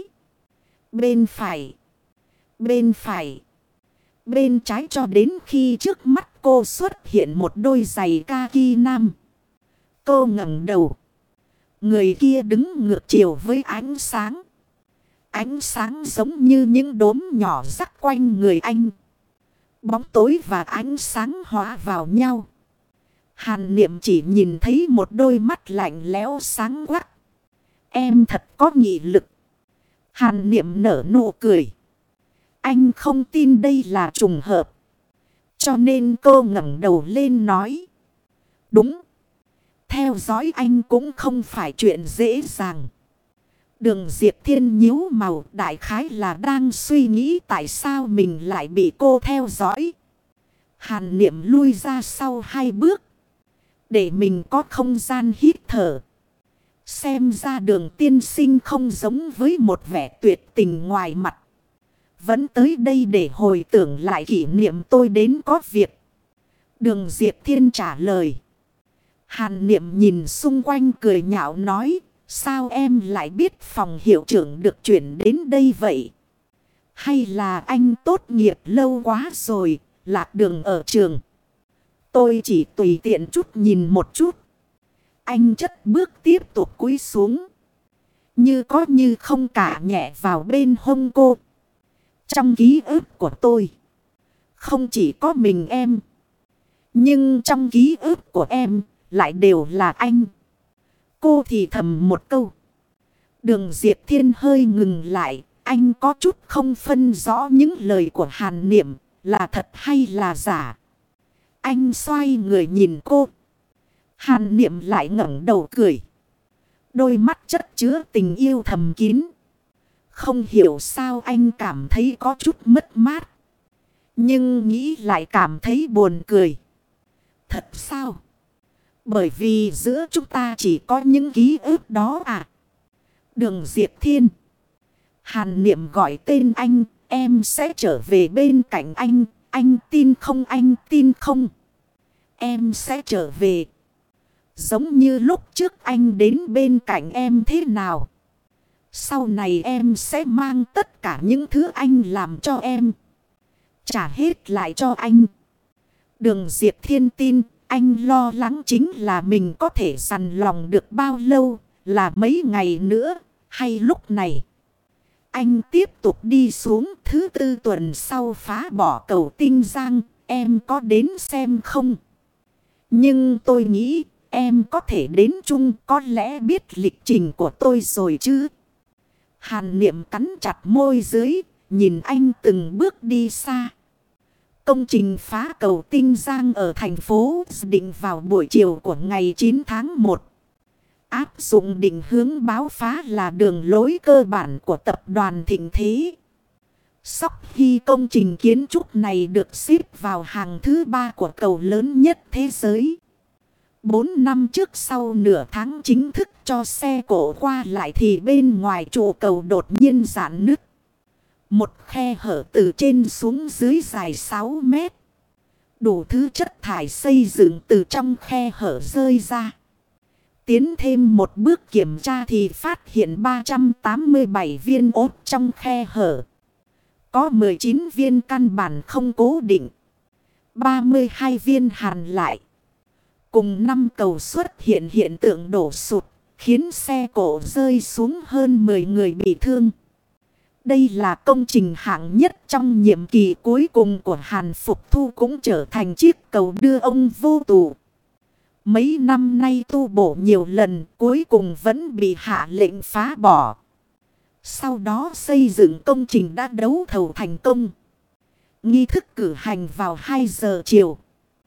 Bên phải. Bên phải. Bên trái cho đến khi trước mắt cô xuất hiện một đôi giày kaki nam. Cô ngẩng đầu. Người kia đứng ngược chiều với ánh sáng. Ánh sáng giống như những đốm nhỏ rắc quanh người anh. Bóng tối và ánh sáng hòa vào nhau. Hàn Niệm chỉ nhìn thấy một đôi mắt lạnh lẽo sáng quắc. Em thật có nghị lực. Hàn Niệm nở nụ cười. Anh không tin đây là trùng hợp. Cho nên cô ngẩng đầu lên nói. Đúng. Theo dõi anh cũng không phải chuyện dễ dàng. Đường Diệp Thiên nhíu màu, đại khái là đang suy nghĩ tại sao mình lại bị cô theo dõi. Hàn Niệm lui ra sau hai bước. Để mình có không gian hít thở. Xem ra Đường tiên sinh không giống với một vẻ tuyệt tình ngoài mặt. Vẫn tới đây để hồi tưởng lại kỷ niệm tôi đến có việc. Đường Diệp Thiên trả lời. Hàn Niệm nhìn xung quanh cười nhạo nói. Sao em lại biết phòng hiệu trưởng được chuyển đến đây vậy? Hay là anh tốt nghiệp lâu quá rồi, lạc đường ở trường? Tôi chỉ tùy tiện chút nhìn một chút. Anh chất bước tiếp tục cúi xuống. Như có như không cả nhẹ vào bên hông cô. Trong ký ức của tôi, không chỉ có mình em. Nhưng trong ký ức của em lại đều là anh. Cô thì thầm một câu. Đường Diệp Thiên hơi ngừng lại. Anh có chút không phân rõ những lời của Hàn Niệm là thật hay là giả. Anh xoay người nhìn cô. Hàn Niệm lại ngẩng đầu cười. Đôi mắt chất chứa tình yêu thầm kín. Không hiểu sao anh cảm thấy có chút mất mát. Nhưng nghĩ lại cảm thấy buồn cười. Thật sao? Bởi vì giữa chúng ta chỉ có những ký ức đó à? Đường Diệp Thiên. Hàn Niệm gọi tên anh. Em sẽ trở về bên cạnh anh. Anh tin không, anh tin không? Em sẽ trở về. Giống như lúc trước anh đến bên cạnh em thế nào? Sau này em sẽ mang tất cả những thứ anh làm cho em. Trả hết lại cho anh. Đường Diệp Thiên tin. Anh lo lắng chính là mình có thể dằn lòng được bao lâu. Là mấy ngày nữa. Hay lúc này. Anh tiếp tục đi xuống. Thứ tư tuần sau phá bỏ cầu Tinh Giang. Em có đến xem không? Nhưng tôi nghĩ em có thể đến chung, có lẽ biết lịch trình của tôi rồi chứ. Hàn Niệm cắn chặt môi dưới, nhìn anh từng bước đi xa. Công trình phá cầu Tinh Giang ở thành phố định vào buổi chiều của ngày chín tháng một. Áp dụng định hướng báo phá là đường lối cơ bản của tập đoàn Thịnh Thế. Sóc Hy công trình kiến trúc này được xếp vào hàng thứ ba của cầu lớn nhất thế giới. Bốn năm trước sau nửa tháng chính thức cho xe cộ qua lại thì bên ngoài trụ cầu đột nhiên rạn nứt. Một khe hở từ trên xuống dưới dài sáu mét. Đủ thứ chất thải xây dựng từ trong khe hở rơi ra. Tiến thêm một bước kiểm tra thì phát hiện ba trăm tám mươi bảy viên ốt trong khe hở. Có mười chín viên căn bản không cố định. ba mươi hai viên hàn lại. Cùng năm cầu xuất hiện hiện tượng đổ sụt. Khiến xe cộ rơi xuống hơn mười người bị thương. Đây là công trình hạng nhất trong nhiệm kỳ cuối cùng của Hàn Phục Thu, cũng trở thành chiếc cầu đưa ông vô tù. Mấy năm nay tu bổ nhiều lần, cuối cùng vẫn bị hạ lệnh phá bỏ. Sau đó xây dựng công trình đã đấu thầu thành công. Nghi thức cử hành vào hai giờ chiều.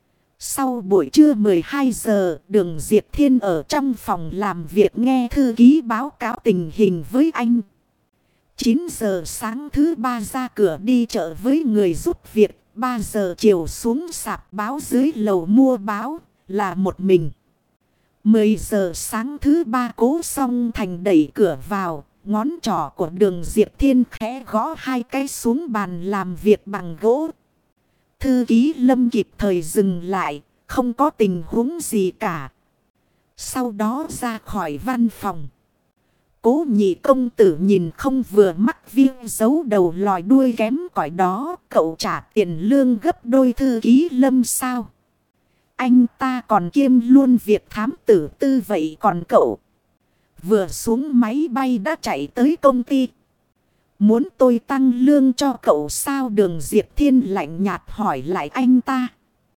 Sau buổi trưa mười hai giờ, Đường Diệp Thiên ở trong phòng làm việc nghe thư ký báo cáo tình hình với anh. chín giờ sáng thứ ba ra cửa đi chợ với người giúp việc. ba giờ chiều xuống sạp báo dưới lầu mua báo là một mình. mười giờ sáng thứ ba Cố Song Thành đẩy cửa vào. Ngón trỏ của Đường Diệp Thiên khẽ gõ hai cái xuống bàn làm việc bằng gỗ. Thư ký Lâm kịp thời dừng lại. Không có tình huống gì cả. Sau đó ra khỏi văn phòng. Cố Nhị công tử nhìn không vừa mắt viên giấu đầu lòi đuôi kém cỏi đó. Cậu trả tiền lương gấp đôi thư ký Lâm sao? Anh ta còn kiêm luôn việc thám tử tư vậy còn cậu? Vừa xuống máy bay đã chạy tới công ty. Muốn tôi tăng lương cho cậu sao? Đường Diệp Thiên lạnh nhạt hỏi lại anh ta.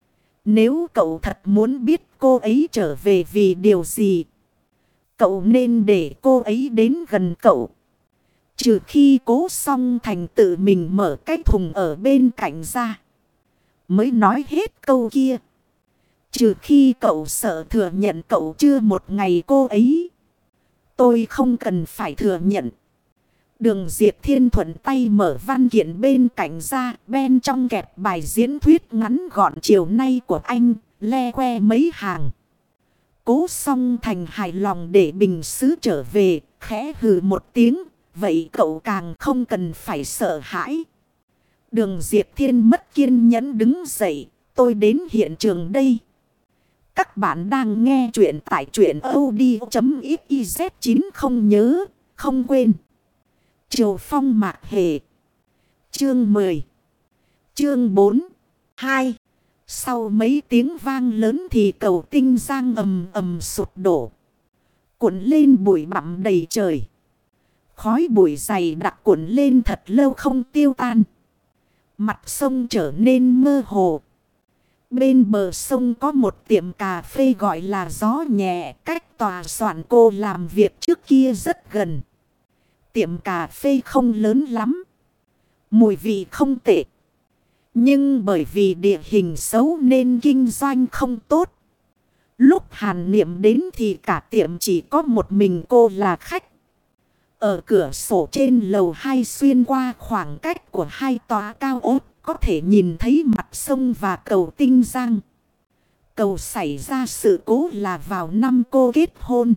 Nếu cậu thật muốn biết cô ấy trở về vì điều gì, cậu nên để cô ấy đến gần cậu. Trừ khi Cố Song Thành tự mình mở cái thùng ở bên cạnh ra, mới nói hết câu kia. Trừ khi cậu sợ thừa nhận cậu chưa một ngày cô ấy. Tôi không cần phải thừa nhận. Đường Diệp Thiên thuận tay mở văn kiện bên cạnh ra. Bên trong kẹp bài diễn thuyết ngắn gọn chiều nay của anh. Le que mấy hàng. Cố Song Thành hài lòng để bình sứ trở về. Khẽ hừ một tiếng. Vậy cậu càng không cần phải sợ hãi. Đường Diệp Thiên mất kiên nhẫn đứng dậy. Tôi đến hiện trường đây. Các bạn đang nghe chuyện tại truyện audio.xyz. Chín không nhớ, không quên. Triều Phong Mạc Hề. Chương mười. Chương bốn. hai. Sau mấy tiếng vang lớn thì cầu Tinh Giang ầm ầm sụp đổ. Cuộn lên bụi bặm đầy trời. Khói bụi dày đặc cuộn lên thật lâu không tiêu tan. Mặt sông trở nên mơ hồ. Bên bờ sông có một tiệm cà phê gọi là Gió Nhẹ, cách tòa soạn cô làm việc trước kia rất gần. Tiệm cà phê không lớn lắm, mùi vị không tệ. Nhưng bởi vì địa hình xấu nên kinh doanh không tốt. Lúc Hàn Niệm đến thì cả tiệm chỉ có một mình cô là khách. Ở cửa sổ trên lầu hai xuyên qua khoảng cách của hai tòa cao ốt, có thể nhìn thấy mặt sông và cầu Tinh Giang. Cầu xảy ra sự cố là vào năm cô kết hôn.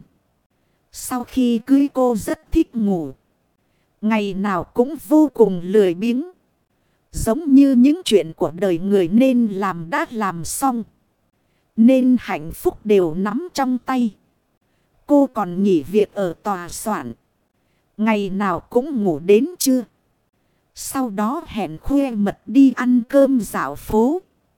Sau khi cưới cô rất thích ngủ. Ngày nào cũng vô cùng lười biếng. Giống như những chuyện của đời người nên làm đã làm xong. Nên hạnh phúc đều nắm trong tay. Cô còn nghỉ việc ở tòa soạn. Ngày nào cũng ngủ đến trưa. Sau đó hẹn khuê mật đi ăn cơm dạo phố.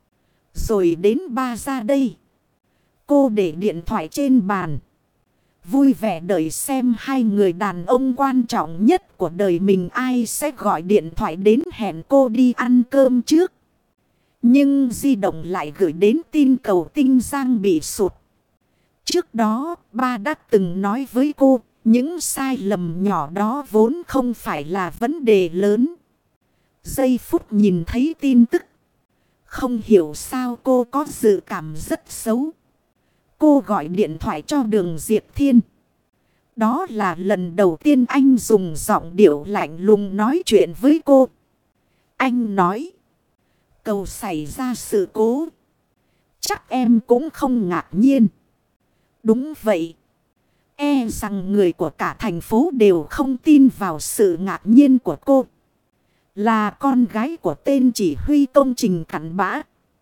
Rồi đến ba ra đây. Cô để điện thoại trên bàn. Vui vẻ đợi xem hai người đàn ông quan trọng nhất của đời mình ai sẽ gọi điện thoại đến hẹn cô đi ăn cơm trước. Nhưng di động lại gửi đến tin cầu Tinh Giang bị sụt. Trước đó ba đã từng nói với cô, những sai lầm nhỏ đó vốn không phải là vấn đề lớn. Giây phút nhìn thấy tin tức, không hiểu sao cô có dự cảm rất xấu. Cô gọi điện thoại cho Đường Diệp Thiên. Đó là lần đầu tiên anh dùng giọng điệu lạnh lùng nói chuyện với cô. Anh nói, cầu xảy ra sự cố. Chắc em cũng không ngạc nhiên. Đúng vậy. E rằng người của cả thành phố đều không tin vào sự ngạc nhiên của cô. Là con gái của tên chỉ huy công trình cặn bã.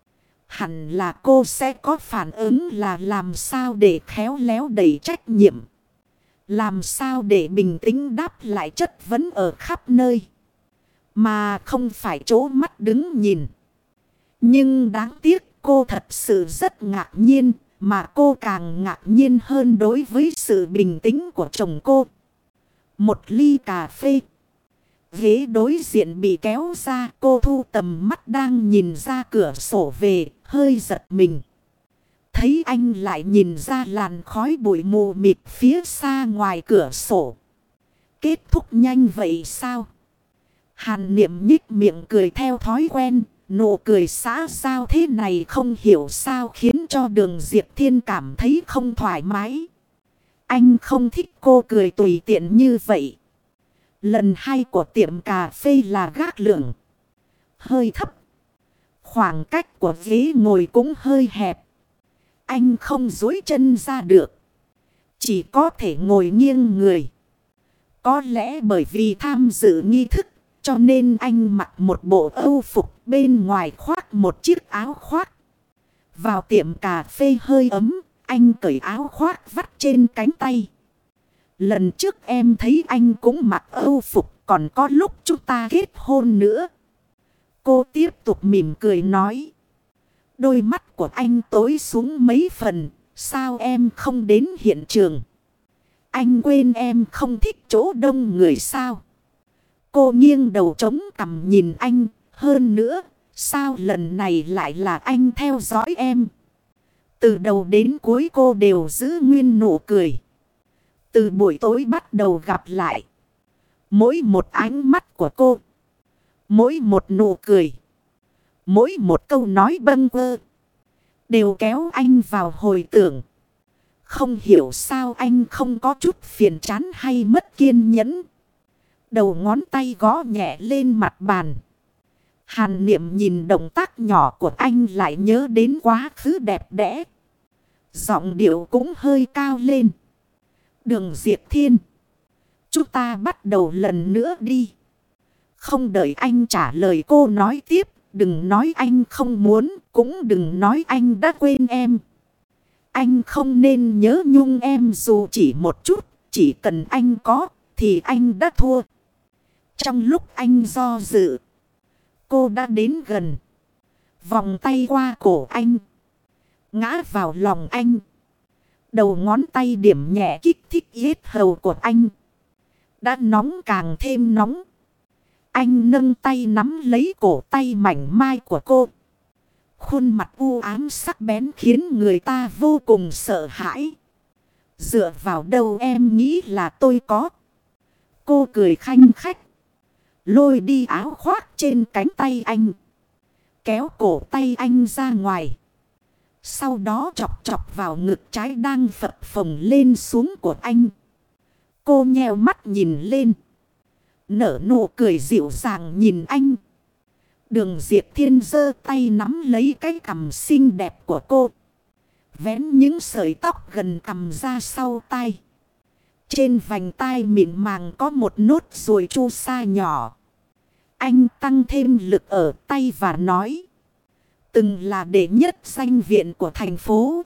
Hẳn là cô sẽ có phản ứng là làm sao để khéo léo đẩy trách nhiệm. Làm sao để bình tĩnh đáp lại chất vấn ở khắp nơi. Mà không phải trố mắt đứng nhìn. Nhưng đáng tiếc cô thật sự rất ngạc nhiên. Mà cô càng ngạc nhiên hơn đối với sự bình tĩnh của chồng cô. Một ly cà phê. Ghế đối diện bị kéo ra, cô thu tầm mắt đang nhìn ra cửa sổ về, hơi giật mình. Thấy anh lại nhìn ra làn khói bụi mù mịt phía xa ngoài cửa sổ. Kết thúc nhanh vậy sao? Hàn Niệm nhích miệng cười theo thói quen, nụ cười xã giao thế này không hiểu sao khiến cho Đường Diệp Thiên cảm thấy không thoải mái. Anh không thích cô cười tùy tiện như vậy. Lần hai của tiệm cà phê là gác lửng. Hơi thấp. Khoảng cách của ghế ngồi cũng hơi hẹp. Anh không duỗi chân ra được. Chỉ có thể ngồi nghiêng người. Có lẽ bởi vì tham dự nghi thức. Cho nên anh mặc một bộ âu phục bên ngoài khoác một chiếc áo khoác. Vào tiệm cà phê hơi ấm. Anh cởi áo khoác vắt trên cánh tay. Lần trước em thấy anh cũng mặc âu phục, còn có lúc chúng ta kết hôn nữa. Cô tiếp tục mỉm cười nói. Đôi mắt của anh tối xuống mấy phần, sao em không đến hiện trường? Anh quên em không thích chỗ đông người sao? Cô nghiêng đầu trống cằm nhìn anh, hơn nữa, sao lần này lại là anh theo dõi em? Từ đầu đến cuối cô đều giữ nguyên nụ cười. Từ buổi tối bắt đầu gặp lại. Mỗi một ánh mắt của cô. Mỗi một nụ cười. Mỗi một câu nói bâng quơ. Đều kéo anh vào hồi tưởng. Không hiểu sao anh không có chút phiền chán hay mất kiên nhẫn. Đầu ngón tay gõ nhẹ lên mặt bàn. Hàn Niệm nhìn động tác nhỏ của anh lại nhớ đến quá khứ đẹp đẽ. Giọng điệu cũng hơi cao lên. Đường Diệp Thiên. Chúng ta bắt đầu lần nữa đi. Không đợi anh trả lời cô nói tiếp. Đừng nói anh không muốn. Cũng đừng nói anh đã quên em. Anh không nên nhớ nhung em dù chỉ một chút. Chỉ cần anh có thì anh đã thua. Trong lúc anh do dự. Cô đã đến gần. Vòng tay qua cổ anh. Ngã vào lòng anh. Đầu ngón tay điểm nhẹ kích thích yết hầu của anh. Đã nóng càng thêm nóng. Anh nâng tay nắm lấy cổ tay mảnh mai của cô. Khuôn mặt u ám sắc bén khiến người ta vô cùng sợ hãi. Dựa vào đâu em nghĩ là tôi có? Cô cười khanh khách. Lôi đi áo khoác trên cánh tay anh. Kéo cổ tay anh ra ngoài. Sau đó chọc chọc vào ngực trái đang phập phồng lên xuống của anh. Cô nheo mắt nhìn lên. Nở nụ cười dịu dàng nhìn anh. Đường Diệp Thiên giơ tay nắm lấy cái cằm xinh đẹp của cô. Vén những sợi tóc gần cằm ra sau tai. Trên vành tai mịn màng có một nốt ruồi chu sa nhỏ. Anh tăng thêm lực ở tay và nói. Từng là đệ nhất danh viện của thành phố.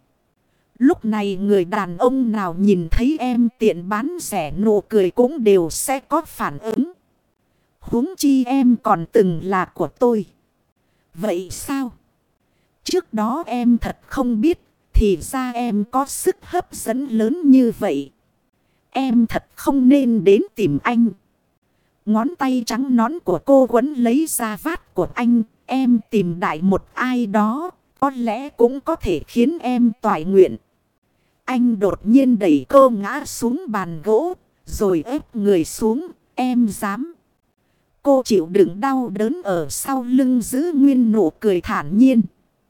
Lúc này người đàn ông nào nhìn thấy em tiện bán rẻ nụ cười cũng đều sẽ có phản ứng. Huống chi em còn từng là của tôi. Vậy sao? Trước đó em thật không biết. Thì ra em có sức hấp dẫn lớn như vậy. Em thật không nên đến tìm anh. Ngón tay trắng nõn của cô quấn lấy da vát của anh. Em tìm đại một ai đó. Có lẽ cũng có thể khiến em toại nguyện. Anh đột nhiên đẩy cô ngã xuống bàn gỗ. Rồi ép người xuống. Em dám. Cô chịu đựng đau đớn ở sau lưng giữ nguyên nụ cười thản nhiên.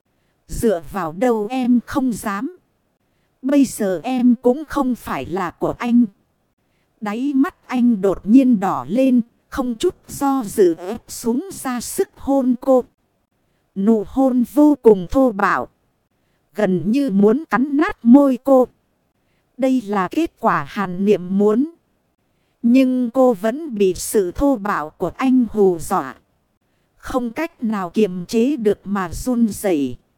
Dựa vào đâu em không dám. Bây giờ em cũng không phải là của anh. Đáy mắt anh đột nhiên đỏ lên. Không chút do dự ép xuống ra sức hôn cô. Nụ hôn vô cùng thô bạo. Gần như muốn cắn nát môi cô. Đây là kết quả Hàn Niệm muốn. Nhưng cô vẫn bị sự thô bạo của anh hù dọa. Không cách nào kiềm chế được mà run rẩy.